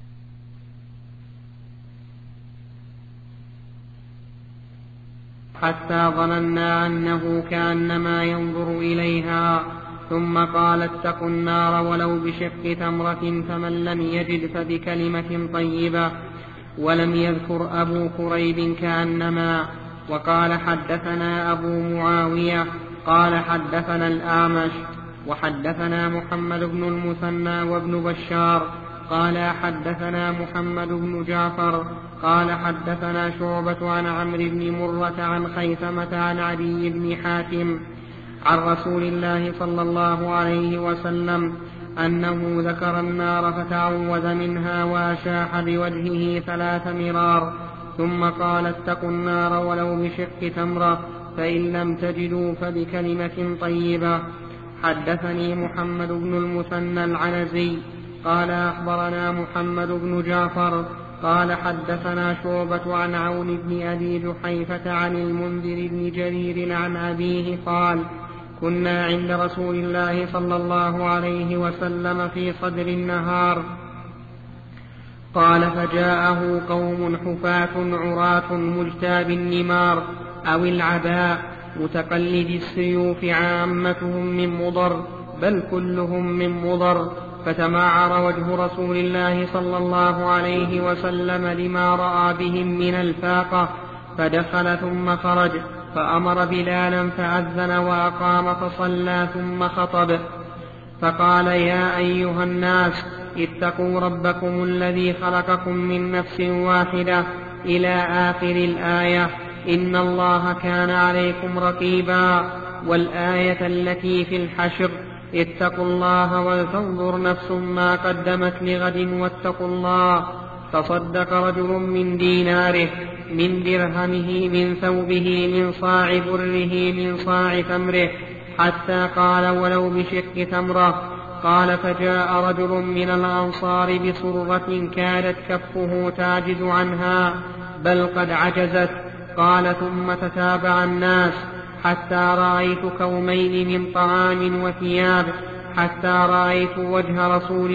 حتى ظننا أنه كأنما ينظر إليها ثم قال اتقوا النار ولو بشق تمرة فمن لم يجد فبكلمة طيبة ولم يذكر أبو كريب كأنما. وقال حدثنا أبو معاوية قال حدثنا الأعمش وحدثنا محمد بن المثنى وابن بشار قال حدثنا محمد بن جعفر قال حدثنا شعبة عن عمرو بن مرة عن خيثمة عن عدي بن حاتم عن رسول الله صلى الله عليه وسلم أنه ذكر النار فتعوذ منها وأشاح بوجهه 3 مرار ثم قال اتقوا النار ولو بشق تمرة فإن لم تجدوا فبكلمة طيبة. حدثني محمد بن المثنى العنزي قال أخبرنا محمد بن جعفر قال حدثنا شعبة عن عون بن أبي جحيفة عن المنذر بن جرير عن أبيه قال كنا عند رسول الله صلى الله عليه وسلم في صدر النهار قال فجاءه قوم حفاة عراة مجتاب النمار أو العباء متقلد السيوف عامتهم من مضر بل كلهم من مضر فتمعر وجه رسول الله صلى الله عليه وسلم لما رأى بهم من الفاقة فدخل ثم خرج فأمر بلالا فأذن وأقام فصلى ثم خطب فقال يا أيها الناس اتقوا ربكم الذي خلقكم من نفس واحدة إلى آخر الآية إن الله كان عليكم رقيبا. والآية التي في الحشر اتقوا الله ولتنظر نفس ما قدمت لغد واتقوا الله. تصدق رجل من ديناره من درهمه من ثوبه من صاع بره من صاع تمره حتى قال ولو بشق تمرة. قال فجاء رجل من الأنصار بصرة كادت كفه تعجز عنها بل قد عجزت. قال ثم تتابع الناس حتى رأيت كومين من طعام وثياب حتى رأيت وجه رسول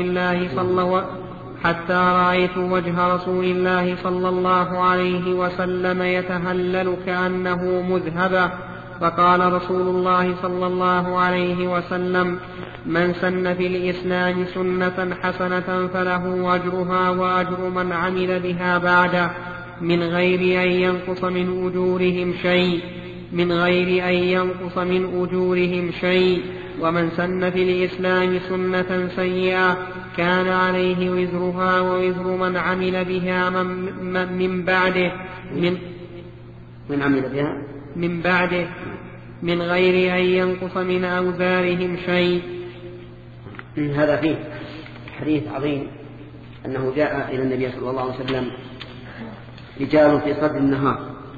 الله صلى الله عليه وسلم يتهلل كأنه مذهبة. فقال رسول الله صلى الله عليه وسلم من سن في الإسلام سنة حسنة فله أجرها وأجر من عمل بها بعده من غير أن ينقص من أجورهم شيء ومن سن في الإسلام سنة سيئة كان عليه وزرها ووزر من عمل بها من بعده من غير أن ينقص من أوزارهم شيء. هذا فيه حديث عظيم أنه جاء إلى النبي صلى الله عليه وسلم رجال في صدر النهار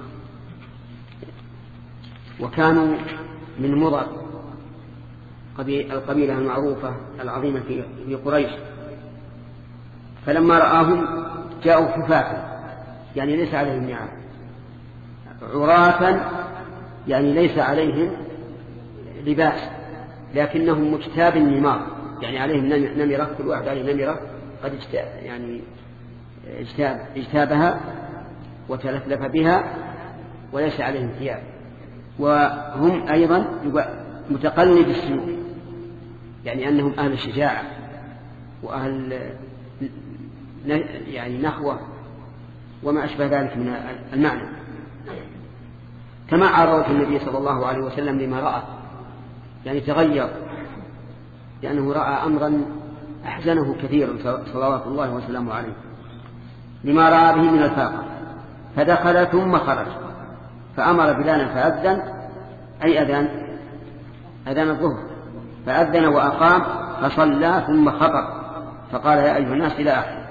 وكانوا من مضر القبيلة المعروفة العظيمة في قريش. فلما رآهم جاءوا حفاة يعني ليس عليهم نعم عراة يعني ليس عليهم لباس لكنهم مجتاب النمار يعني عليهم نمرة كل واحد عليه نمرة قد اجتابها وتلفلف بها وليس عليهم ثياب. وهم أيضا متقلد السيوف يعني أنهم أهل الشجاعة وأهل يعني نخوة وما أشبه ذلك من المعنى. تمعر وجه النبي صلى الله عليه وسلم لما رأى يعني تغير لأنه رأى أمرا أحزنه كثيرا صلوات الله وسلامه عليه لما رأى به من الفاقة، فدخل ثم خرج فأمر بلالا فأذن، أي أذان الظهر، فأذن وأقام فصلى ثم خطب فقال يا أيها الناس إلى آخره.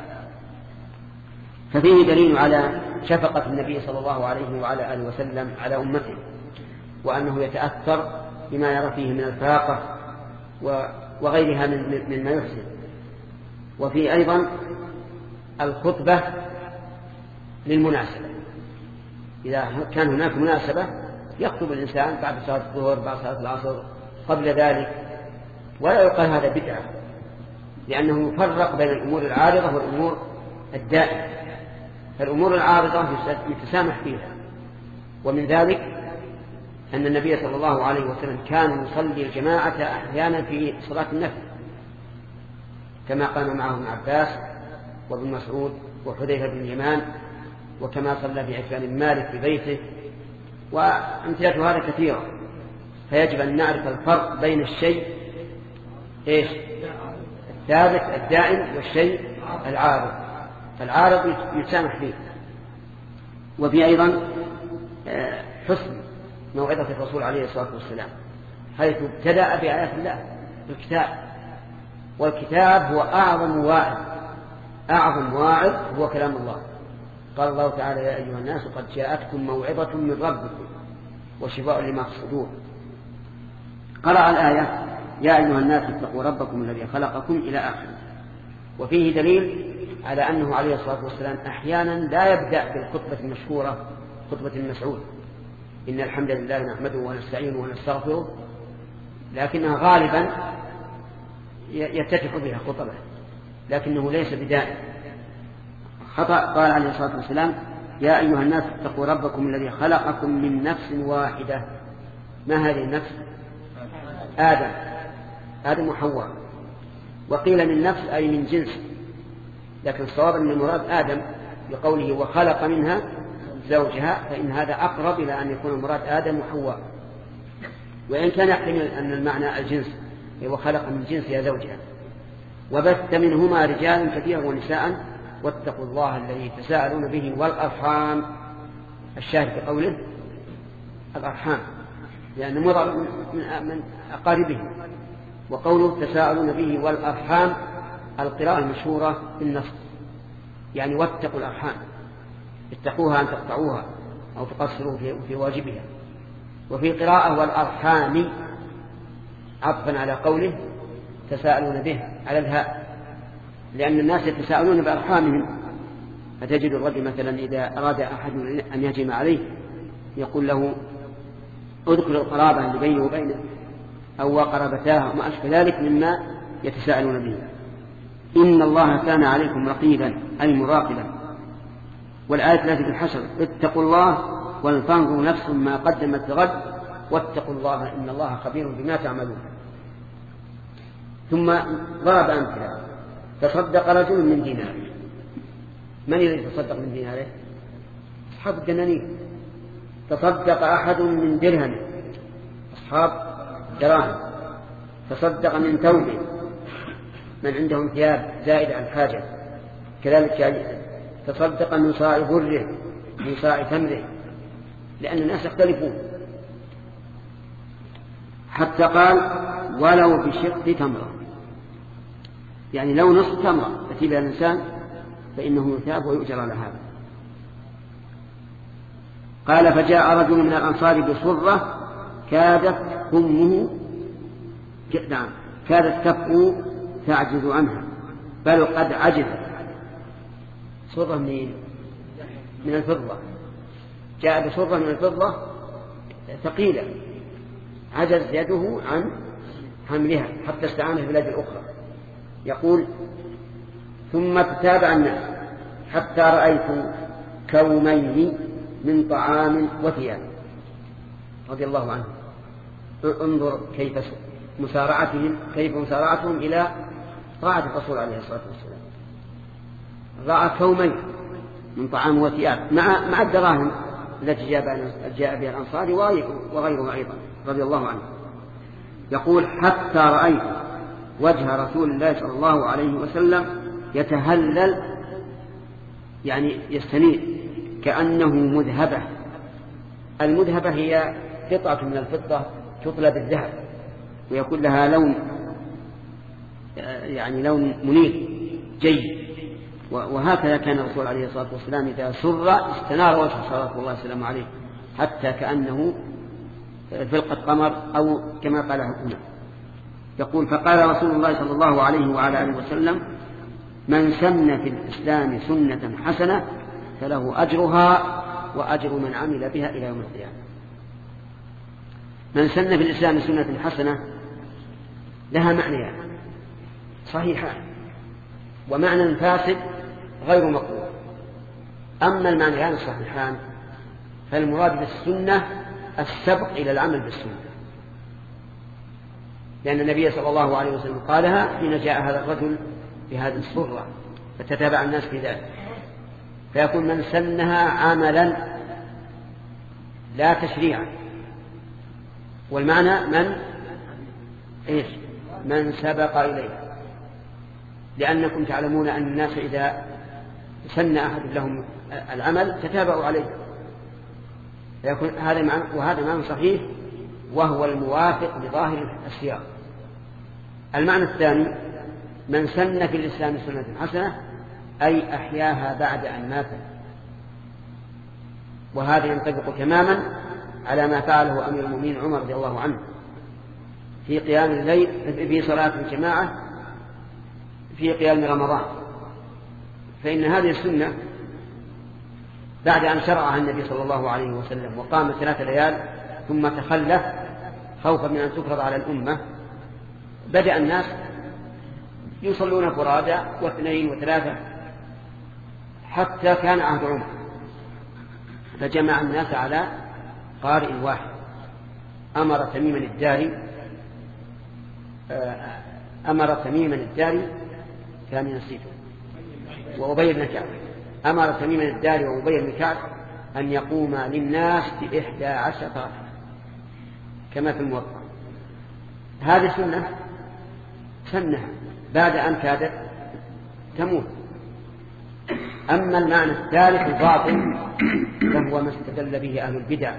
ففيه دليل على شفقة النبي صلى الله عليه وعلى آله وسلم على أمته، وأنه يتأثر بما يرى فيه من الفاقة وغيرها مما يحسن. وفي أيضا الخطبة للمناسبة، إذا كان هناك مناسبة يخطب الإنسان بعد صلاة الظهر بعد صلاة العصر قبل ذلك، ولا يقال هذا بدعة، لأنه فرق بين الأمور العارضة والأمور الدائمة. فالأمور العارضة يتسامح فيها، ومن ذلك أن النبي صلى الله عليه وسلم كان يصلي الجماعة أحيانا في صلاة النفل، كما قام معه ابن عباس وابن مسعود وحذيفة بن اليمان، وكما صلى في عثمان بن مالك في بيته، وأمثلة هذا كثيرة. فيجب أن نعرف الفرق بين الشيء الثابت الدائم والشيء العارض. فالعارض يتسامح فيه. وفي أيضا حسن موعظة الرسول عليه الصلاة والسلام، حيث ابتدأ بآيات الله الكتاب، والكتاب هو أعظم واعظ هو كلام الله. قال الله تعالى يا أيها الناس قد جاءتكم موعظة من ربكم وشفاء لما في الصدور. قرأ الآية يا أيها الناس اتقوا ربكم الذي خلقكم إلى آخره. وفيه دليل على أنه عليه الصلاة والسلام أحيانا لا يبدأ بالخطبة المشهورة خطبة ابن مسعود إن الحمد لله نحمده ونستعينه ونستغفره، لكنها غالبا يفتتح بها خطبه، لكنه ليس بدائم. خطأ. قال عليه الصلاة والسلام يا أيها الناس اتقوا ربكم الذي خلقكم من نفس واحدة. ما هذه النفس؟ آدم وحواء. وقيل من نفس أي من جنس، لكن الصواب أن المراد آدم بقوله وخلق منها زوجها، فإن هذا أقرب إلى أن يكون المراد آدم وحواء، وإن كان يحتمل أن المعنى الجنس وخلق من جنسها زوجها. وبث منهما رجالا كثيرا ونساء واتقوا الله الذي تساءلون به والأرحام. الشاهد في قوله الأرحام لأن مضر من أقاربهم. وقوله تساءلون به والأرحام القراءة المشهورة في النص، يعني واتقوا الأرحام، اتقوها أن تقطعوها أو تقصروا في واجبها. وفي قراءة والأرحام عطفا على قوله تساءلون به على الهاء، لأن الناس يتساءلون بأرحامهم. فتجد الرجل مثلا إذا أراد أحد أن يهجم عليه يقول له اذكر القرابة اللي بينه وبينه أو قرابتاه وما أشبه ذلك مما يتساءلون به. إن الله كان عليكم رقيبا أي مراقبا. والآية التي في الحشر اتقوا الله ولتنظر نفس ما قدمت لغد واتقوا الله إن الله خبير بما تعملون. ثم ضرب أمثلة. تصدق رجل من دينار. من الذي تصدق من ديناره؟ أصحاب الدنانير. تصدق أحد من درهم، أصحاب دراهم. تصدق من ثوبه، من عندهم ثياب زائد عن حاجة. كذلك تصدق من صاع بره، من صاع تمره، لأن الناس يختلفون. حتى قال ولو بشق تمرة، يعني لو نصف تمرة يأتي بها الإنسان فإنه يثاب ويؤجر على هذا. قال فجاء رجل من الأنصار بصرة كادت كفه تعجز عنها بل قد عجزت. صرة من الفضة، جاء بصرة من الفضة ثقيلة عجز يده عن حملها حتى استعان في البلاد الأخرى. يقول ثم تتابع الناس حتى رأيت كومين من طعام وثياب رضي الله عنه. انظر كيف مسارعتهم إلى طاعة الرسول عليه الصلاة والسلام. رأى كومين من طعام وثياب مع الدراهم التي جاء بها الأنصار وغيره أيضا رضي الله عنه. يقول حتى رأيت وجه رسول الله صلى الله عليه وسلم يتهلل، يعني يستنير كأنه مذهبة. المذهبة هي قطعة من الفضة تطلى بالذهب ويكون لها لون، يعني لون منير جيد. وهكذا كان الرسول عليه الصلاة والسلام إذا سر استنار وجهه صلى الله عليه وسلم عليه حتى كأنه فلقة قمر، أو كما قال عمر. يقول: فقال رسول الله صلى الله عليه وعلى آله وسلم: من سن في الإسلام سنة حسنة فله أجرها وأجر من عمل بها إلى يوم القيامة. من سن في الإسلام سنة حسنة لها معنيان صحيحان ومعنى فاسد غير مقبول. أما المعنيان الصحيحان فالمراد بالسنة السبق إلى العمل بالسنة، لأن النبي صلى الله عليه وسلم قالها حين جاء هذا الرجل بهذه الصرة فتتابع الناس في ذلك، فيكون من سنها عملا لا تشريعا. والمعنى من سبق إليه، لأنكم تعلمون أن الناس إذا سن أحد لهم العمل تتابعوا عليه، فيكون وهذا معنى صحيح وهو الموافق لظاهر السياق. المعنى الثاني: من سن في الإسلام سنة حسنة أي أحياها بعد أن مات، وهذا ينطبق تماما على ما فعله أمير المؤمنين عمر رضي الله عنه في قيام الليل في صلاة الجماعة في قيام رمضان. فإن هذه السنة بعد أن شرعها النبي صلى الله عليه وسلم وقام 3 ليال ثم تخلف خوفا من أن تفرض على الأمة، بدأ الناس يصلون فرادى واثنين وثلاثة حتى كان عهد عمر، فجمع الناس على قارئ واحد. أمر تميما الداري كان نسيته وأبي بن كعب، أمر تميما الداري وأبي بن كعب أن يقوم للناس ب11 ركعة كما في الموطأ. هذه سنة سنها بعد أن كادت تموت. أما المعنى الثالث الباطل فهو ما استدل به أهل البدع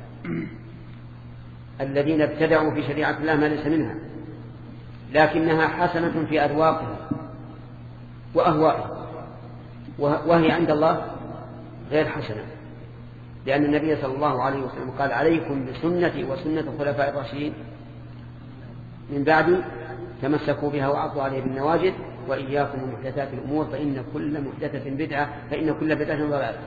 الذين ابتدعوا في شريعة الله ما ليس منها، لكنها حسنة في أذواقها وأهوائها، وهي عند الله غير حسنة، لأن النبي صلى الله عليه وسلم قال: عليكم بسنتي وسنة الخلفاء الراشدين من بعدي تمسكوا بها وعضوا عليها بالنواجذ وإياكم ومحدثات الأمور فإن كل محدثة بدعة فإن كل بدعة ضلالة.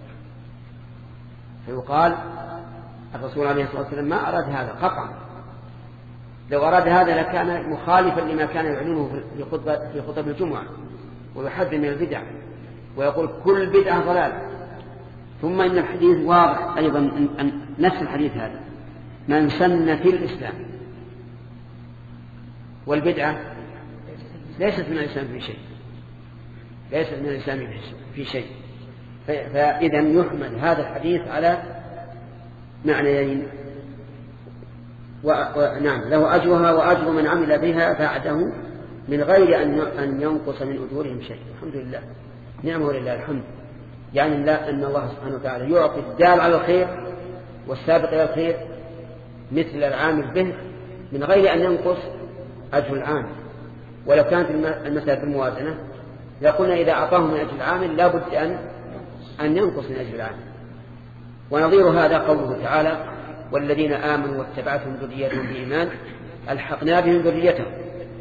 فيقال الرسول عليه الصلاة والسلام ما أراد هذا قطعا، لو أراد هذا لكان مخالفا لما كان يعلنه في خطب الجمعة ويحذر من البدع ويقول كل بدعة ضلالة. ثم إن الحديث واضح أيضا أن نفس الحديث هذا: من سن في الإسلام، والبدعة ليست من الإسلام في شيء، فإذا يحمل هذا الحديث على معنيين: نعم له أجرها وأجر من عمل بها بعده من غير أن ينقص من أجورهم شيء. الحمد لله، نعمه ولله الحمد. يعني أن الله سبحانه وتعالى يعطي الدال على الخير والسابق إلى الخير مثل العامل به من غير أن ينقص أجر العامل. ولو كانت المسألة بالموازنة لقلنا إذا أعطاه من أجر العامل لا بد أن ينقص من أجر العامل. ونظير هذا قوله تعالى: والذين آمنوا واتبعتهم ذريتهم بإيمان ألحقنا بهم ذريتهم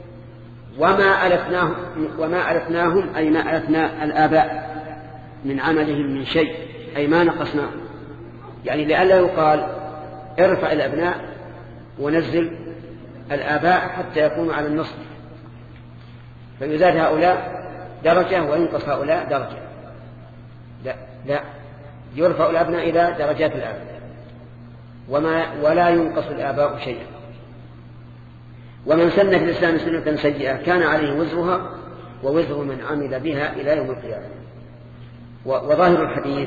وما ألفناهم أي ما ألفنا الآباء من عملهم من شيء، أي ما نقصناهم. يعني لئلا يقال ارفع الأبناء ونزل الآباء حتى يكونوا على النصف، فيزاد هؤلاء درجة وينقص هؤلاء درجة. لا يرفع الأبناء إلى درجات الآباء ولا ينقص الآباء شيئا. ومن سن في الإسلام سنة سيئة كان عليه وزرها ووزر من عمل بها إلى يوم القيامة. وظاهر الحديث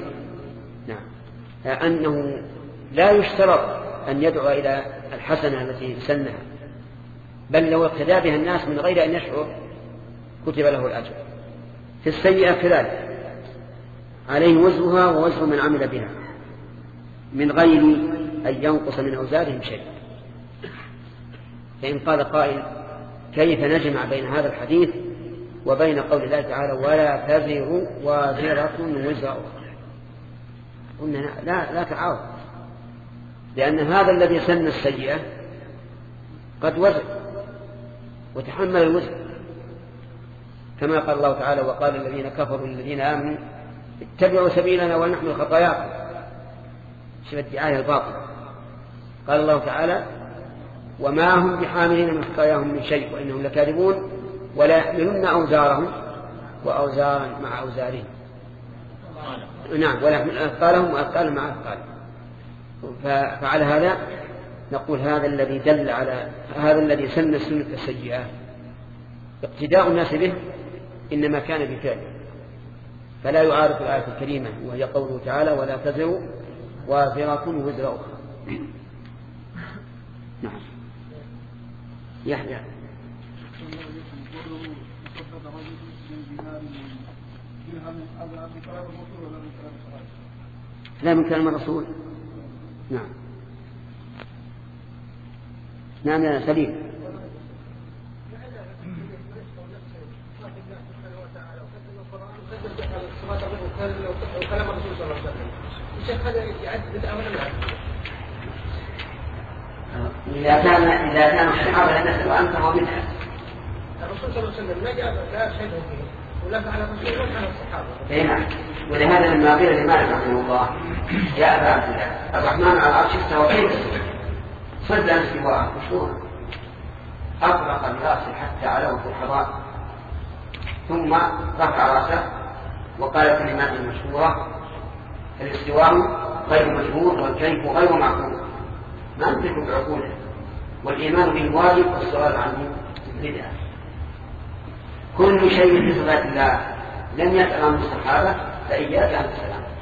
أنه لا يشترط أن يدعو إلى الحسنة التي سنها، بل لو اقتدى بها الناس من غير أن يشعر كتب له الأجر. في السيئة كذلك عليه وزرها ووزر من عمل بها من غير أن ينقص من أوزارهم شيء. فإن قال قائل كيف نجمع بين هذا الحديث وبين قول الله تعالى ولا تزر وازرة وزر أخرى؟ قلنا لا تعارض، لأن هذا الذي سن السيئة قد وزر وتحمل الوزر، كما قال الله تعالى وقال الذين كفروا للذين آمنوا اتبعوا سبيلنا ونحمل خطاياكم. شوف الدعاية الباطلة. قال الله تعالى وما هم بحاملين من خطاياهم من شيء وإنهم لكاذبون ولا يحملن أوزارهم وأوزارا مع أوزارهم. نعم، ولا يحملن أثقالهم وأثقالا مع أثقالهم. فعلى هذا نقول هذا الذي دل على هذا الذي سن السنة السيئة اقتداء الناس به إنما كان بفعله، فلا يعارض الآية الكريمة وهي قوله تعالى ولا تزر وازرة وزر أخرى. نعم. يحيى لا من كلام الرسول. نعم نعم يا سليم. وكلام الرسول صلى الله عليه وسلم الشيخ هذا يعد بدعة ولا لا؟ إذا كان الصحابة الناس وأنكروا بدعة الرسول صلى الله عليه وسلم لا شيء فيه ولا فعل الرسول ولا فعل الصحابة. اي نعم. ولهذا لما قيل لمالك رحمه الله يا أبا عبد الله الرحمن على العرش استوى كيف صد عن استواءه مشهورا أطلق برأسه حتى علوه في الحضار ثم رفع رأسه وقال كلمات مشهورة الاستواء غير مشهور والكيف غير معقول ما ندرك بعقوله والإيمان به واجب والسؤال عنه بدعة. كل شيء في صفات الله لم يسأل عنه الصحابة فإياك أن تسأل عنه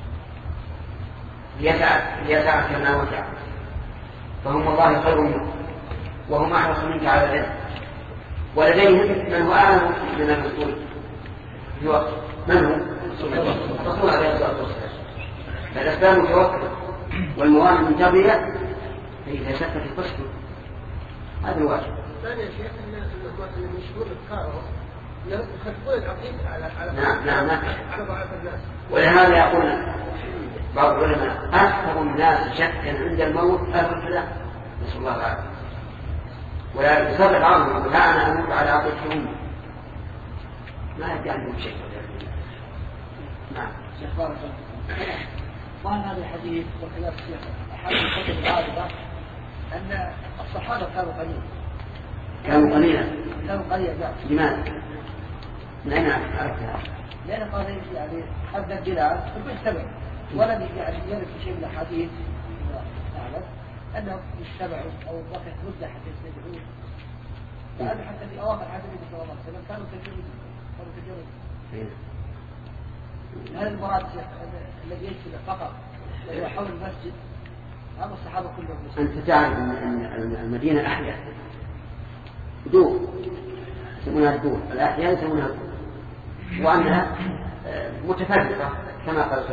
ليسعك كما وسع فهم الله خير منه وهم أحرص منك على العلم ولديهم من هو أعلم من المسؤول في وقت من هو الرسول عليه الصلاة والسلام. فالأسباب متوفرة والموانع منتظرة فإذا سكت القسط هذا الواجب. ثاني يا شيخ ان المشهور الكارو يخفون العقيدة على ضعف الناس. ولهذا يقول بعض العلماء أكثر الناس شكا عند الموت أهل الكلام نسأل الله العافية ولا يصرف عنهم ولا أنا أموت على عقيدتهم ما يدعي عنهم شيء. نعم. شيخ بارك الله. ظاهر هذا الحديث وخلاف الشيخ أحد الكتب العارضة أن الصحابة كانوا قليلا. لماذا؟ من أين عرفتها؟ لأن قال يعني حد البلاد يتبع ولم يعني يرد شيء من الحديث نعلم أنهم يتبعوا أو وقت مدة حتى يستدعون فهذا حتى في أواخر حديث النبي صلى الله عليه وسلم كانوا تجرد. هذا المراد الذي يجتمع فقط وهو حول المسجد هذا الصحابة كلهم. أنت تعرف أن المدينة أحياء دور يسمونها الدور الأحياء يسمونها الدور وأنها متفرقة كما قال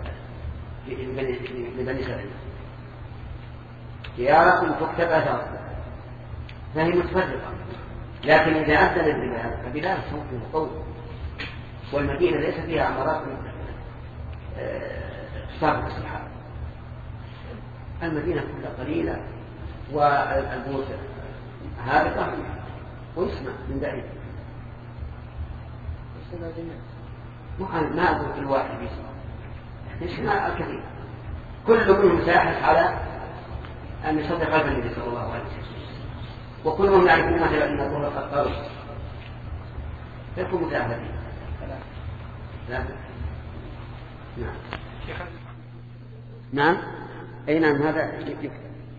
لبني سعيد زيارة تكتب أثر فهي متفرقة. لكن إذا أذن البلاد فبلاد صوت قوي والمدينة ليس فيها عمارات صافة الصحابة. المدينة كلها قليلة والبيوت هابطة ويسمع من بعيد. ما أقول كل واحد يسمع يسمع الكثير كل منهم سيحرص على أن يصدق قلب النبي صلى الله عليه وسلم وكلهم يعرفون مثلا أن الله قد قال فيكون متأهلين. لا. نعم. نعم. أي نعم هذا يكتب.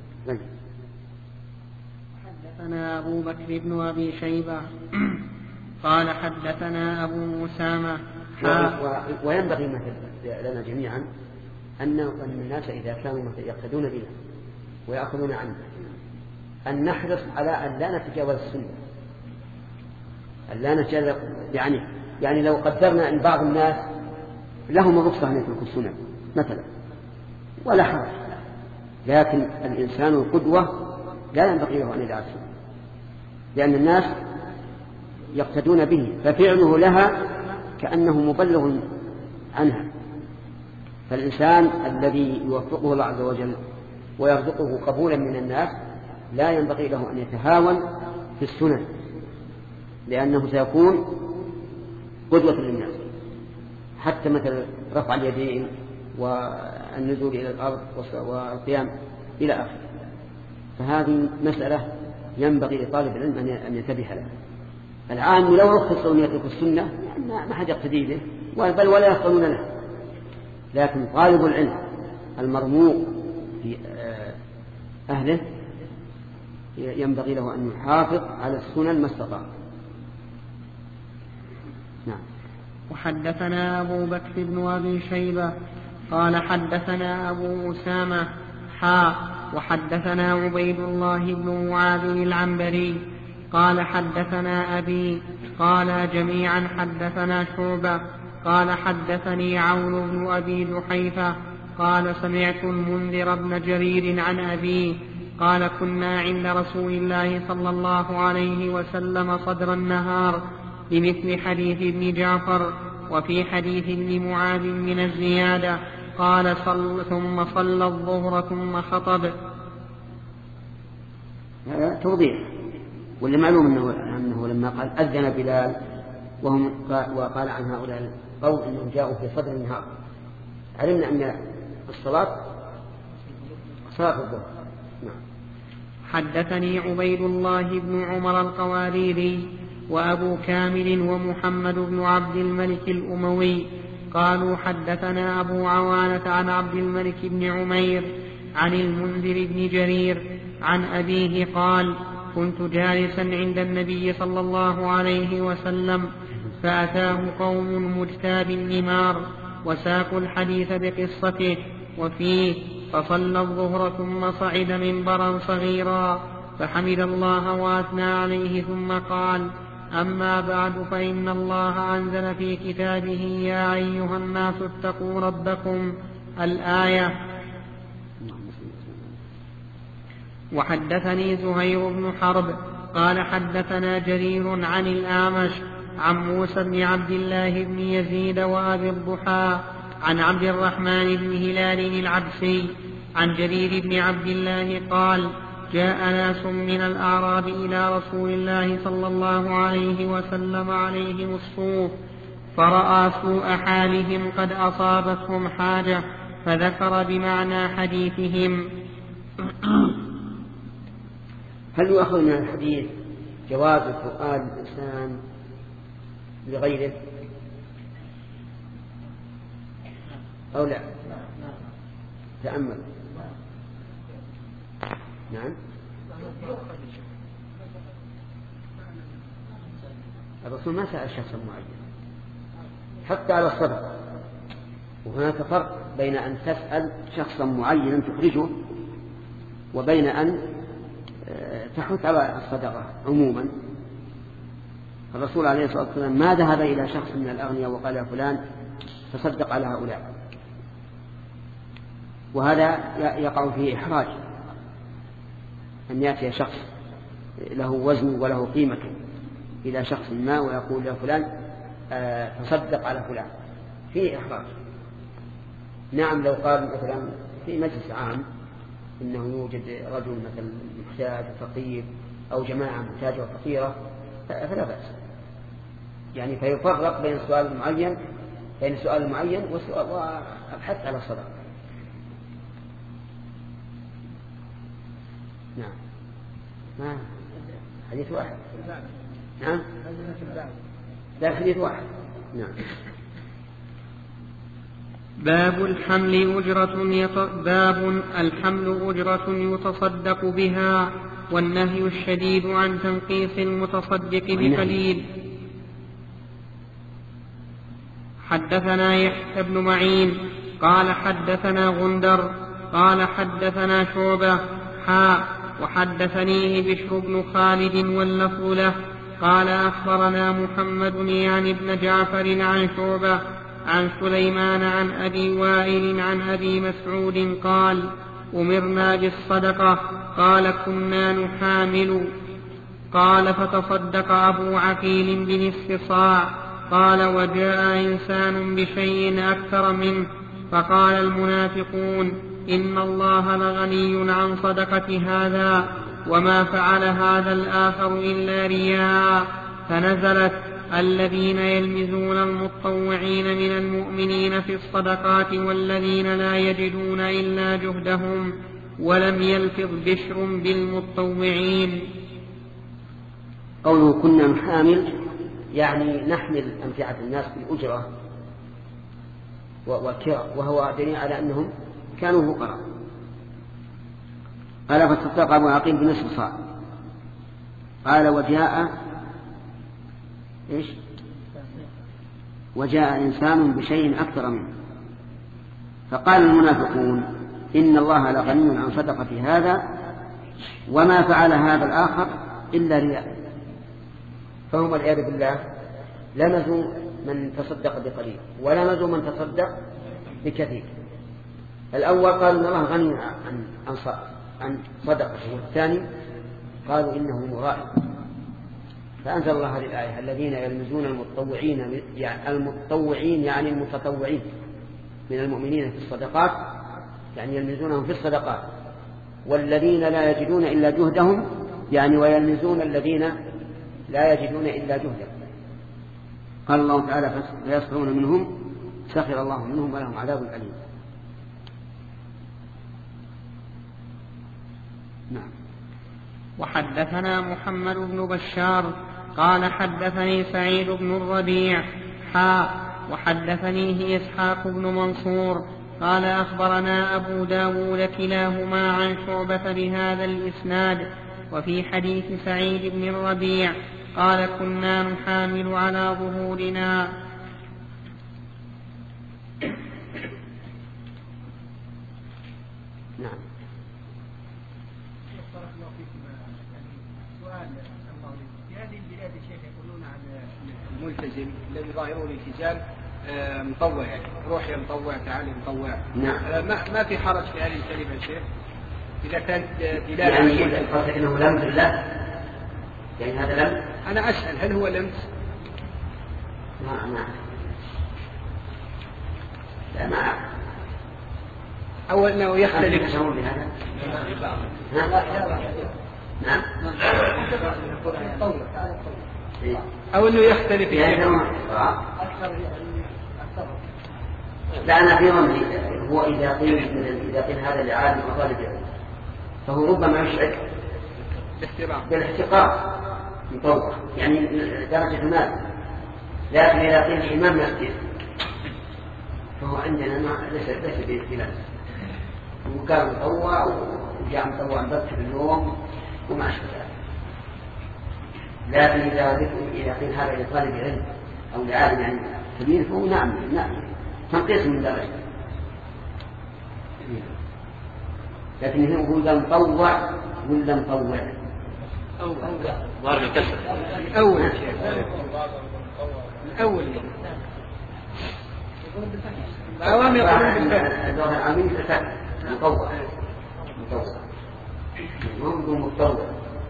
حدثنا أبو بكر بن أبي شيبة قال حدثنا أبو أسامة وينبغي مثل لنا جميعا أن الناس إذا كانوا يقتدون بنا ويأخذون عنه أن نحرص على أن لا نتجاوز السنة، أن لا نتجاوز. يعني لو قدرنا أن بعض الناس لهم الرخصة أن يتركوا السنة مثلا ولا حرج، لكن الإنسان القدوة لا ينبغي له أن يدع السنة، لأن الناس يقتدون به، ففعله لها كأنه مبلغ عنها. فالإنسان الذي يوفقه الله عز وجل ويرزقه قبولا من الناس لا ينبغي له أن يتهاون في السنن، لأنه سيكون قدوة للناس، حتى مثل رفع اليدين والنزول إلى الأرض والقيام إلى آخره. فهذه مسألة ينبغي لطالب العلم أن ينتبه لها. العام لو رخص أن يترك السنة ما حد يقتدي به بل ولا يفضلون له، لكن طالب العلم المرموق في أهله ينبغي له أن يحافظ على السنن ما استطاع. نعم. وحدثنا أبو بكر بن أبي شيبة قال حدثنا أبو أسامة وحدثنا عبيد الله بن معاذ العنبري قال حدثنا أبي قال جميعا حدثنا شعبة قال حدثني عون بن أبي جحيفة قال سمعت المنذر بن جرير عن أبيه قال كنا عند رسول الله صلى الله عليه وسلم صدر النهار بمثل حديث ابن جعفر، وفي حديث ابن معاذ من الزيادة قال ثم صلى الظهر ثم خطب. هذا توضيح، واللي معلوم أنه لما قال أذن بلال وقال عن هؤلاء القوم أنهم جاءوا في صدر النهار، علمنا أن الصلاة صلاة الظهر. نعم. حدثني عبيد الله بن عمر القواريري وأبو كامل ومحمد بن عبد الملك الأموي قالوا حدثنا أبو عوانة عن عبد الملك بن عمير عن المنذر بن جرير عن أبيه قال كنت جالسا عند النبي صلى الله عليه وسلم فأتاه قوم مجتاب النمار وساقوا الحديث بقصته وفيه فصلى الظهر ثم صعد منبرا صغيرا فحمد الله وأثنى عليه ثم قال أما بعد فإن الله أنزل في كتابه يا أيها الناس اتقوا ربكم الآية. وحدثني زهير بن حرب قال حدثنا جرير عن الأعمش عن موسى بن عبد الله بن يزيد وأبي الضحى عن عبد الرحمن بن هلال العبسي عن جرير بن عبد الله قال جاء ناس من الأعراب إلى رسول الله صلى الله عليه وسلم عليهم الصوف فرأى سوء حالهم قد أصابتهم حاجة فذكر بمعنى حديثهم. هل يؤخذ من الحديث جواز سؤال الإنسان لغيره أو لا؟ تأمل. نعم. الرسول ما سأل شخصا معين حتى على الصدقة، وهناك فرق بين أن تسأل شخصا معينا تخرجه وبين أن تحث على الصدقة عموما. الرسول عليه الصلاة والسلام ما ذهب إلى شخص من الأغنياء وقال يا فلان تصدق على هؤلاء، وهذا يقع فيه إحراج أن يأتي شخص له وزن وله قيمة إلى شخص ما ويقول يا فلان تصدق على فلان، فيه إحراج. نعم لو قال مثلا في مجلس عام إنه يوجد رجل مثلا محتاج وفقير أو جماعة محتاجة وفقيرة فلا بأس، يعني فيفرق بين السؤال المعين والبحث على الصدقة. نعم. ما حديث واحد. نعم لا حديث واحد. نعم. باب الحمل أجرة يتصدق بها والنهي الشديد عن تنقيص المتصدق بقليل. حدثنا يحيى بن معين قال حدثنا غندر قال حدثنا شعبة وحدثنيه بشر بن خالد واللفظ له قال أخبرنا محمد يعني بن جعفر عن شعبة عن سليمان عن أبي وائل عن أبي مسعود قال أمرنا بالصدقة قال كنا نحامل قال فتصدق أبو عقيل بنصف صاع قال وجاء إنسان بشيء أكثر منه فقال المنافقون إن الله لغني عن صدقة هذا وما فعل هذا الآخر إلا رياء فنزلت الذين يلمزون المتطوعين من المؤمنين في الصدقات والذين لا يجدون إلا جهدهم ولم يلفظ بشر بالمتطوعين. قوله كنا نحامل يعني نحمل أمتعة الناس بالأجرة والكراء وهو دليل على أنهم كانوا فقراء. قال فتصدق أبو عقيل بنصف صاع قال وجاء إنسان بشيء أكثر منه فقال المنافقون إن الله لغني عن صدقة هذا وما فعل هذا الآخر إلا رياء. فهم والعياذ بالله لمزوا من تصدق بقليل ولمزوا من تصدق بكثير. الأول قالوا إن الله غني عن صدقته والثاني قالوا إنه مرائي. فأنزل الله هذه الآية الذين يلمزون المتطوعين يعني المتطوعين من المؤمنين في الصدقات يعني يلمزونهم في الصدقات والذين لا يجدون إلا جهدهم يعني ويلمزون الذين لا يجدون إلا جهدهم. قال الله تعالى فيسخرون منهم سخر الله منهم ولهم عذاب أليم. نعم. وحدثنا محمد بن بشار قال حدثني سعيد بن الربيع وحدثنيه إسحاق بن منصور قال أخبرنا أبو داود كلاهما عن شعبة بهذا الإسناد. وفي حديث سعيد بن الربيع قال كنا نحامل على ظهورنا. نعم. في هذه البلاد الشيخ يقولون عن الملتزم الذي ظاهره الالتزام مطوع يعني روح يا مطوع تعال يا مطوع. نعم. ما في حرج في هذه الكلمة يا شيخ إذا كانت دلالة يعني قصدك إنه لمس الله يعني هذا لمس. أنا أسأل هل هو لمس؟ نعم. لا ما أو أنه يختلف. نعم. أو أنه يختلف لا أنا في ظني هو إذا قيل هذا لعالم وطالب فهو ربما يشعر بالاحتقار مطوع يعني درجة المال. لكن إذا قيل الإمام مسجد فهو عندنا ليس بلمس وكان مطوع وجاء مطوع بس في اليوم وما أشبه ذلك. لكن إذا قيل هذا لطالب علم أو لعالم يعني كبير فهو نعم تنقيص من درجة. لكن هو قال مطوع ولا مطوع ضارب الكسر الأول الأوامر يقولون بالفتح العميل فتح مطوع هم مطوع.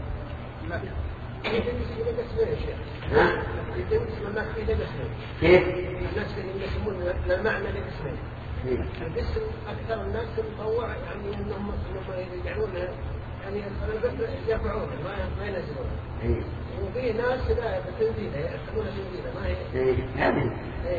كيف؟ الناس يسمون المعنى للاسمين. الاسم أكثر الناس مطوع يعني أنهم يجعلون يعني يرفعون ما ينزلون. وفي ناس لا بتنزيله يأخذون تنزيله ما هي. هذه.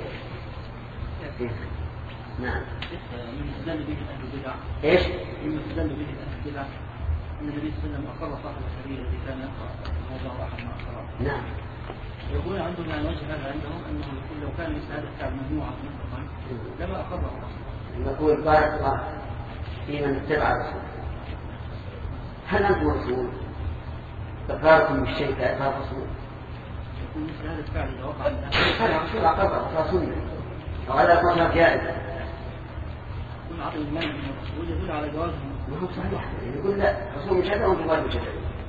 نعم. يستدل به أهل البدع. إيش؟ يستدل به أهل البدع. أن النبي صلى الله عليه وسلم أقر صاحب السبيل الذي كان يقرأ موضع أحد ما أقرأ. نعم. يقول عندهم يعني وجه هذا عندهم أنه لو كان الاستعادة كان مجموعة من لما أقره. نقول بارك الله في من اتبع الرسول. هل أنتم رسول؟ تقاركم بالشيء كأثار رسول. يقول مثل هذا الفعل إذا وقع هذا رسول أقره رسول أو هذا الرسول جائز. بعض المال من الرسول يدل على جوازه. وهو صحيح يقول لا رسول مشدد وفي غير مشدد.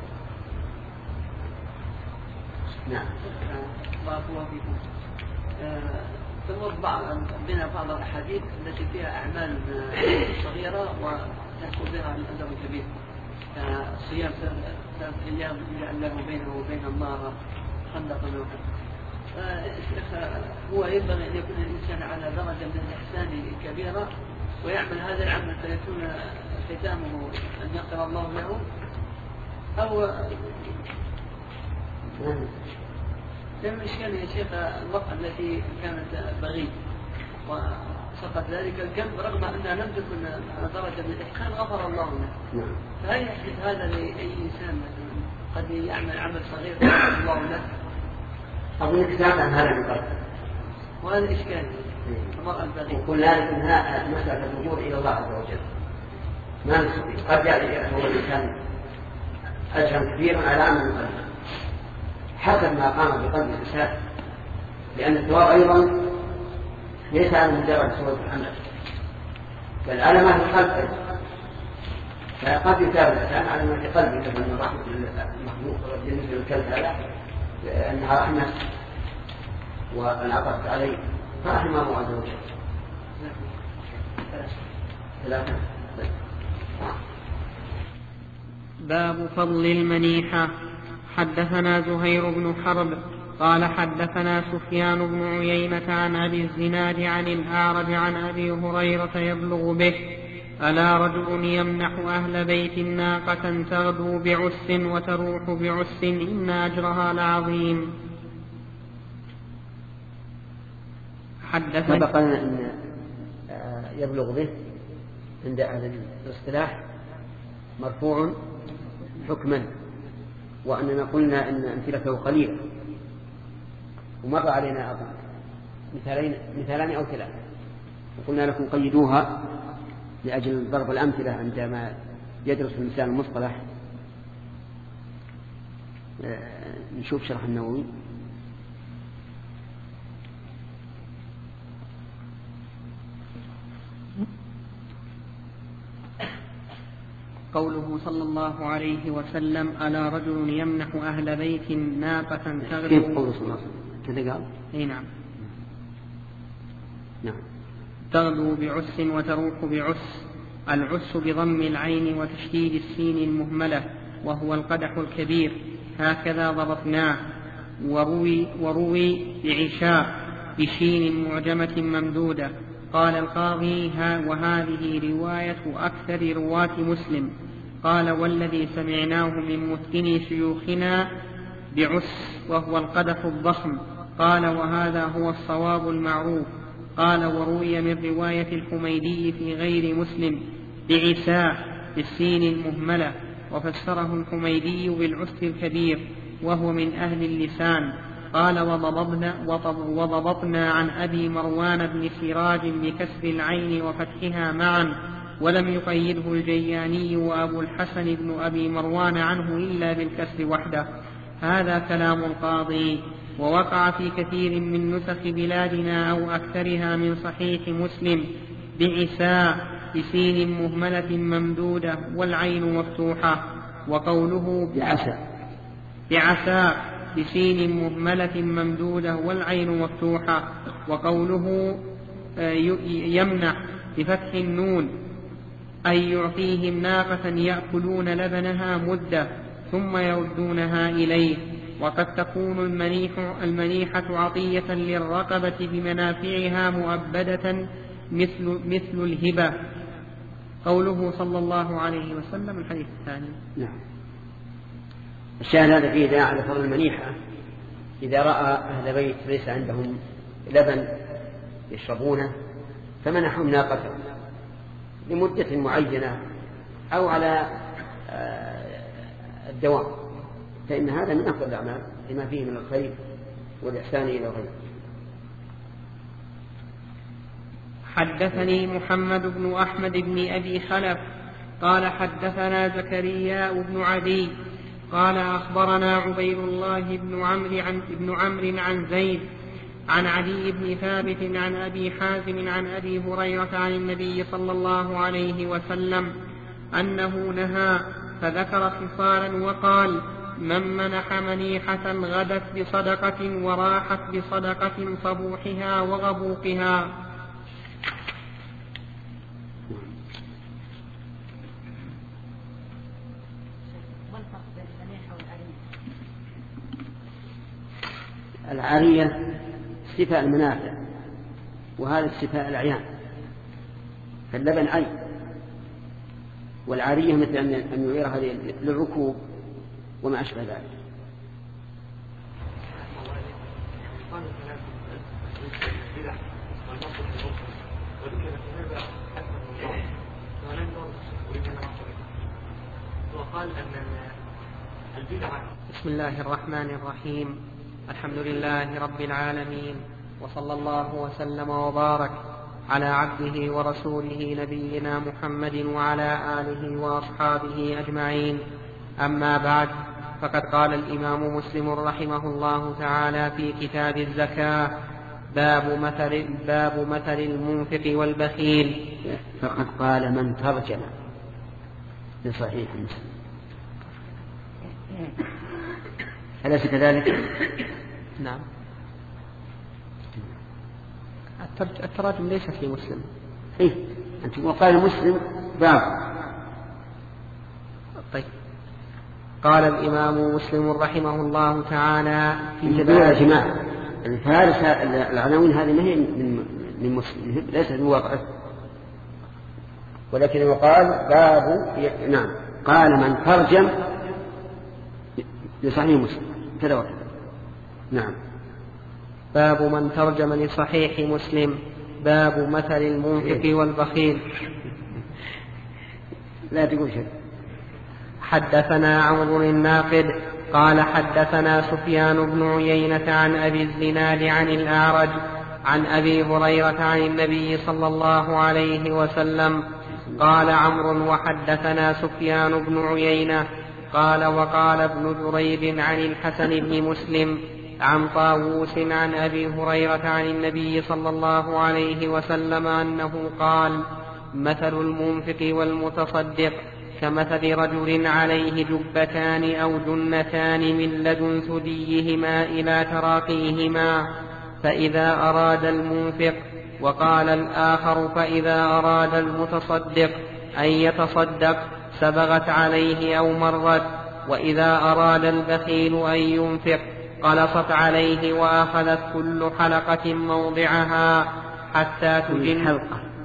نعم. بارك الله فيكم. تمر بنا بعض الأحاديث التي فيها أعمال صغيرة وتحصل بها الأجر الكبير. صيام 3 أيام يجعل له بينه وبين النار خندقا وكذا. هو ينبغي أن يكون الإنسان على درجة من الإحسان كبيرة ويعمل هذا العمل فيكون ختامه أن يغفر الله له أو لم يشكل يا شيخ المرأة التي كانت بغية وسقط ذلك الكم رغم أنها لم تكن على درجة من الإحسان غفر الله له. فهل يحدث هذا لأي إنسان قد يعمل عمل صغير غفر الله له؟ أظن كتاب عن هذا من قبل. وهذا إشكال المرأة البغية. وكل ذلك إنها مسألة الرجوع إلى الله عز وجل. ما نستطيع قد يأتي هو الإنسان أجرا كبيرا على عمل قلبه حسب ما قام بقلب الإنسان، لأن الثواب أيضا ليس على مجرد صورة العمل بل على ما في القلب، فقد يتابع الإنسان على ما في قلبه من رحمة المخلوق بالنسبة للكلب هذا أنها رحمة والعطف عليه فرحمه الله عز وجل. باب فضل المنيحة. حدثنا زهير بن حرب قال حدثنا سفيان بن عيينة عن أبي الزناد عن الأعرج عن أبي هريرة يبلغ به: ألا رجل يمنح أهل بيت ناقة تغدو بعس وتروح بعس إن أجرها لعظيم. سبق أن يبلغ به عند أهل الاصطلاح مرفوع حكما، وأننا قلنا أن أمثلته قليلة، ومر علينا مثالان أو 3، وقلنا لكم قيدوها لأجل ضرب الأمثلة عندما يدرس الإنسان المصطلح. نشوف شرح النووي. قوله صلى الله عليه وسلم: ألا رجل يمنح أهل بيت ناقة تغدو. كيف قوله صلى الله عليه وسلم؟ كذا قال؟ أي نعم. نعم. تغدو بعس وتروح بعس. العس بضم العين وتشديد السين المهملة، وهو القدح الكبير، هكذا ضبطناه. وروي بعشاء بشين معجمة ممدودة. قال القاضي: وهذه رواية أكثر رواة مسلم. قال: والذي سمعناه من متقني شيوخنا بعس، وهو القدح الضخم. قال: وهذا هو الصواب المعروف. قال: وروي من رواية الحميدي في غير مسلم بعساء بالسين المهملة، وفسره الحميدي بالعس الكبير، وهو من أهل اللسان. قال: وضبطنا عن أبي مروان بن سراج بكسر العين وفتحها معا، ولم يقيده الجياني وأبو الحسن بن أبي مروان عنه إلا بالكسر وحده. هذا كلام القاضي، ووقع في كثير من نسخ بلادنا أو أكثرها من صحيح مسلم بعساء بسين مهملة ممدودة والعين مفتوحة. وقوله بعساء بسين مهملة ممدودة والعين مفتوحة. وقوله يمنح بفتح النون أي يعطيهم ناقة يأكلون لبنها مدة ثم يردونها إليه. وقد تكون المنيحة عطية للرقبة بمنافعها مؤبدة مثل الهبة. قوله صلى الله عليه وسلم. الحديث الثاني. نعم. الشاهد هذا فيه داعي على فضل المنيحة. إذا رأى أهل بيت ليس عندهم لبن يشربونه فمنحهم ناقة لمدة معينة أو على الدوام، فإن هذا من أفضل الأعمال لما فيه من الخير والإحسان إلى الغير. حدثني محمد بن أحمد بن أبي خلف قال حدثنا زكريا بن عدي قال أخبرنا عبيد الله بن عمرو عن زيد عن عدي بن ثابت عن أبي حازم عن أبي هريرة عن النبي صلى الله عليه وسلم أنه نهى فذكر خصالا وقال: من منح منيحة غدت بصدقة وراحت بصدقة صبوحها وغبوقها. العارية استيفاء المنافع، وهذا استيفاء الأعيان، فاللبن عين، والعارية مثل أن يعير هذه للركوب وما أشبه ذلك. بسم الله الرحمن الرحيم. الحمد لله رب العالمين، وصلى الله وسلم وبارك على عبده ورسوله نبينا محمد وعلى آله وأصحابه أجمعين. أما بعد، فقد قال الإمام مسلم رحمه الله تعالى في كتاب الزكاة: باب مثل المنفق والبخيل. فقد قال من ترجم لصحيح مسلم، أليس كذلك؟ نعم، التراجم ليس في مسلم. إيه، أنت وقال مسلم باب. طيب، قال الإمام مسلم رحمه الله تعالى في باب. يا جماعة، الفارس العناوين هذه ما هي من مسلم، ليست من واقعه، ولكن يقال باب. نعم، قال من ترجم لصحيح مسلم كذا وكذا. نعم. باب من ترجم لصحيح مسلم. باب مثل المنفق والبخيل. لا تقول شيء. حدثنا عمرو الناقد قال حدثنا سفيان بن عيينة عن أبي الزناد عن الأعرج عن أبي هريرة عن النبي صلى الله عليه وسلم. قال عمرو: وحدثنا سفيان بن عيينة قال: وقال ابن جريج عن الحسن بن مسلم عن طاووس عن أبي هريرة عن النبي صلى الله عليه وسلم أنه قال: مثل المنفق والمتصدق كمثل رجل عليه جبتان أو جنتان من لدن ثديهما إلى تراقيهما، فإذا أراد المنفق، وقال الآخر: فإذا أراد المتصدق أن يتصدق سبغت عليه أو مرت، وإذا أراد البخيل أن ينفق قلصت عليه وأخذت كل حلقة موضعها حتى تجن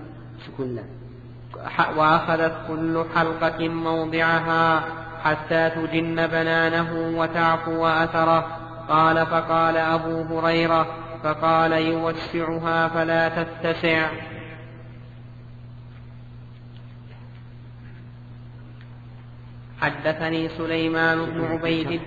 وأخذت كل حلقة موضعها حتى تجن بنانه وتعفو أثره. قال: فقال أبو هريرة: فقال: يوسعها فلا تتسع. حدثني سليمان بن عبيد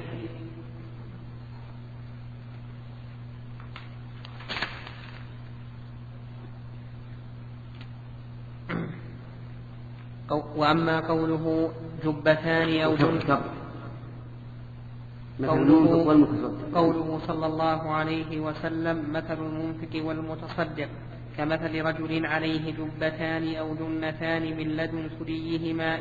وأما قوله جبتان أو قوله صلى الله عليه وسلم: مثل المنفق والمتصدق كمثل رجل عليه جبتان أو جنتان من لدن ثديهما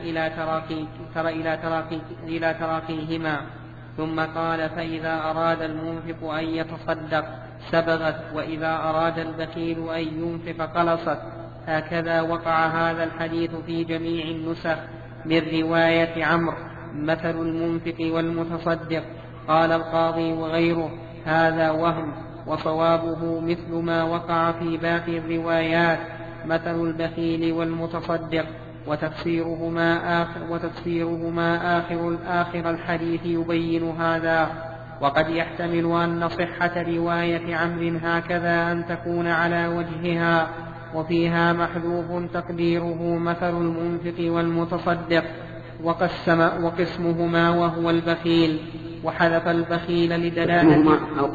إلى تراقيهما، ثم قال: فإذا أراد المنفق أن يتصدق سبغت، وإذا أراد البخيل أن ينفق قلصت. هكذا وقع هذا الحديث في جميع النسخ من رواية عمرو: مثل المنفق والمتصدق. قال القاضي وغيره: هذا وهم، وصوابه مثل ما وقع في باقي الروايات: مثل البخيل والمتصدق. وتفسيرهما آخر الحديث يبين هذا. وقد يحتمل أن صحة رواية عمرو هكذا أن تكون على وجهها، وفيها محذوف تقديره مثل المنفق والمتصدق، وقسمهما وهو البخيل، وحذف البخيل لدلالة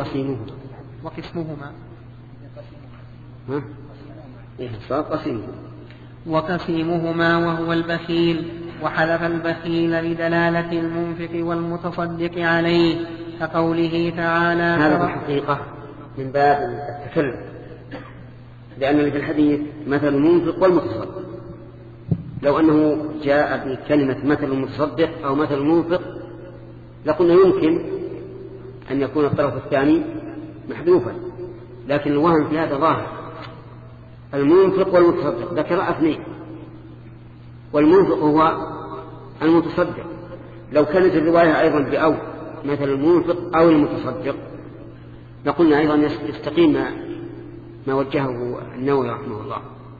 وقسيمهما وهو البخيل، وحذف البخيل لدلالة المنفق والمتصدق عليه، كقوله تعالى: هذا الحقيقة من باب التكلم، لأن في الحديث مثل المنفق والمتصدق، لو أنه جاء بكلمة مثل المتصدق أو مثل المنفق لقلنا يمكن أن يكون الطرف الثاني محذوفا، لكن الوهم في هذا ظاهر. المنفق والمتصدق ذكر اثنين، والمنفق هو المتصدق. لو كانت الرواية أيضا بأو مثل المنفق أو المتصدق لقلنا أيضا يستقيم ما وجهه النووي رحمه الله،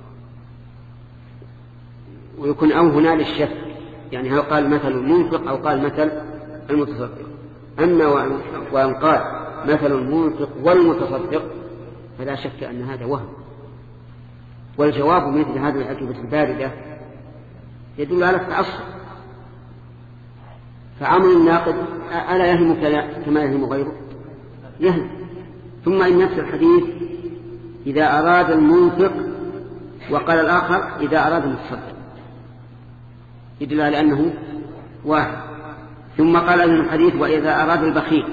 ويكون أو هنا للشك، يعني هل قال مثل المنفق أو قال مثل المتصدق. أما وأن قال مثل المنفق والمتصدق فلا شك أن هذا وهم، والجواب مثل هذه الأجوبة الباردة يدل على التعصب. فعمل الناقد ألا يهم كما يهم غيره؟ يهم. ثم إن نفس الحديث إذا أراد المنفق وقال الآخر إذا أراد المتصدق يدل على أنه واحد. ثم قال ابن الحديث وإذا أراد البخيل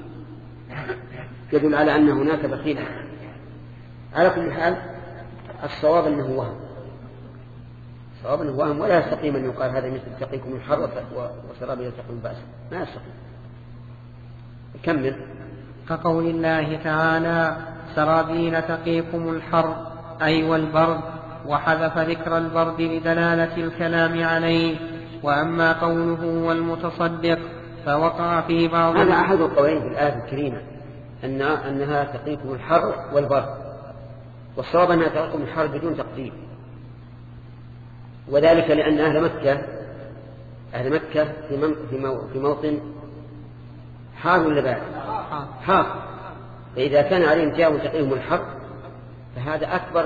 يدل على أن هناك بخيل. على كل حال الصواب أنه وهم، صواب أنه وهم، ولا يستقيم أن يقال هذا مثل تقيكم الحر وسراب يتقون البأس، ما يستقيم. كمل. كقول الله تعالى سرابيل تقيكم الحر أي والبرد، وحذف ذكر البرد لدلالة الكلام عليه. وأما قوله والمتصدق فوقع في بعض هذا أحد القولين في الآية الكريمة أنها تقيكم الحر والبرد، والصواب أنها تقيكم الحر بدون تقدير، وذلك لأن أهل مكة في موطن حار ولا بارد؟ حار. فإذا كان عليهم جاء تقيهم الحر فهذا أكبر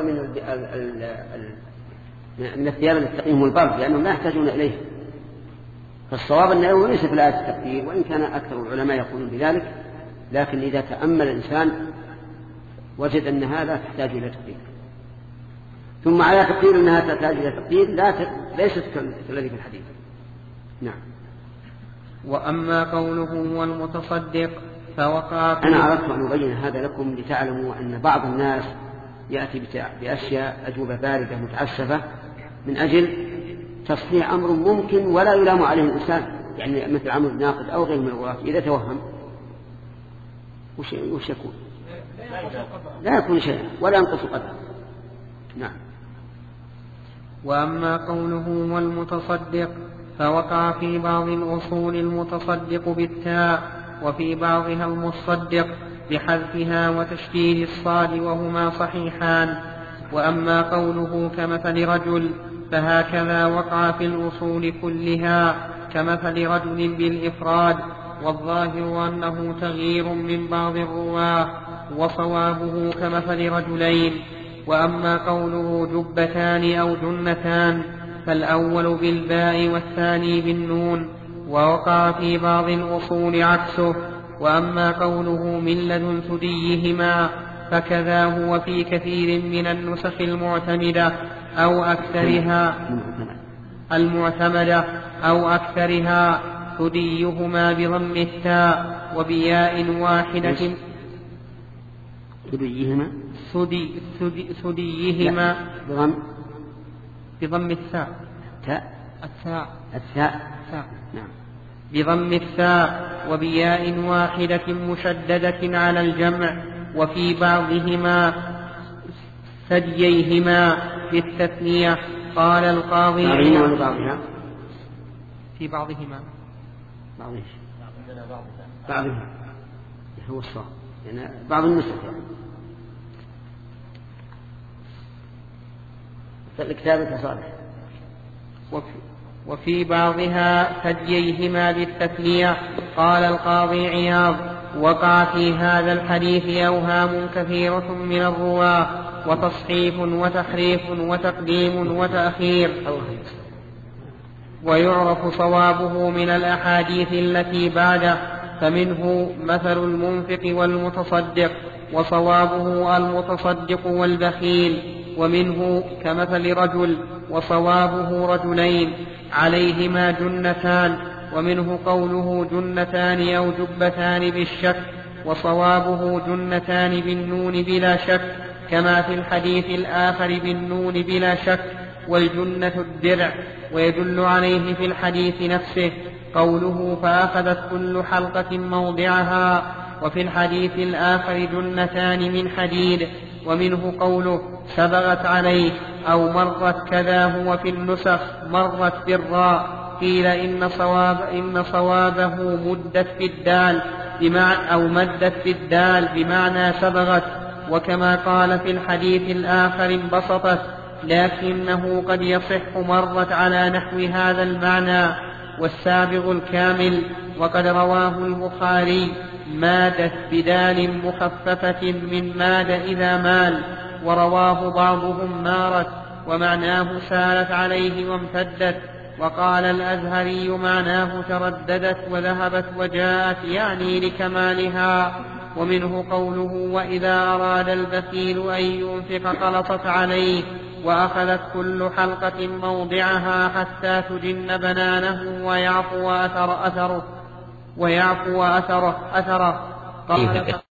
من الثياب التي تقيهم البرد، لأنهم لا يحتاجون إليه. فالصواب أنه ليس في الآية التقدير، وإن كان أكثر العلماء يقولون بذلك، لكن إذا تأمل الإنسان وجد أنها لا تحتاج إلى تقدير. ثم على تقدير أنها تحتاج إلى تقدير ليست كالذي في الحديث. نعم. وأما قوله والمتصدق فوقع في أنا أردت أن أبين هذا لكم لتعلموا أن بعض الناس يأتي بأشياء أجوبة باردة متعسفة من أجل تصحيح أمر ممكن ولا يلام عليه الإنسان، يعني مثل عمل الناقد أو غير من الغلاة إذا توهم وش يكون؟ لا يكون شيئا ولا ينقص قدر. نعم. وأما قوله والمتصدق فوقع في بعض الأصول المتصدق بالتاء، وفي بعضها المصدق بحذفها وتشديد الصاد، وهما صحيحان. وأما قوله كمثل رجل فهكذا وقع في الأصول كلها كمثل رجل بالإفراد، والظاهر أنه تغيير من بعض الرواة، وصوابه كمثل رجلين. وأما قوله جبتان أو جنتان فالأول بالباء والثاني بالنون، ووقع في بعض الأصول عكسه. وأما قوله من لدن ثديهما فكذا هو في كثير من النسخ المعتمدة أو أكثرها ثديهما بضم التاء وبياء واحدة. ثديهما بضم الثاء. نعم. بضم الثاء وبياء واحدة مشددة على الجمع. وفي بعضهما ثدييهما بالتثنية. قال القاضي في بعضهما هو الصواب، يعني بعض النسخ الكتابة صالح. وفي بعضها ثدييهما بالتثنية. قال القاضي عياض وقع في هذا الحديث أوهام كثيرة من الرواة، وتصحيف وتحريف وتقديم وتأخير، ويعرف صوابه من الأحاديث التي بعده. فمنه مثل المنفق والمتصدق، وصوابه المتصدق والبخيل. ومنه كمثل رجل، وصوابه رجلين عليهما جنتان. ومنه قوله جنتان أو جبتان بالشك، وصوابه جنتان بالنون بلا شك، كما في الحديث الآخر بالنون بلا شك، والجنة الدرع. ويدل عليه في الحديث نفسه قوله فأخذت كل حلقة موضعها، وفي الحديث الآخر جنتان من حديد. ومنه قوله سبغت عليه أو مرت، كذا هو في النسخ مرت بالراء. قيل إن صوابه مدت في الدال أو مدت في الدال بمعنى سبغت، وكما قال في الحديث الآخر انبسطت، لكنه قد يصح مرت على نحو هذا المعنى. والسابغ الكامل، وقد رواه البخاري مادت بدال مخففة من ماد إذا مال، ورواه بعضهم مارت، ومعناه سالت عليه وامتدت. وقال الأزهري معناه ترددت وذهبت وجاءت، يعني لكمالها. ومنه قوله وإذا أراد البخيل أن ينفق قلطت عليه، وأخذت كل حلقة موضعها حتى تجن بنانه ويعفو أثره. قال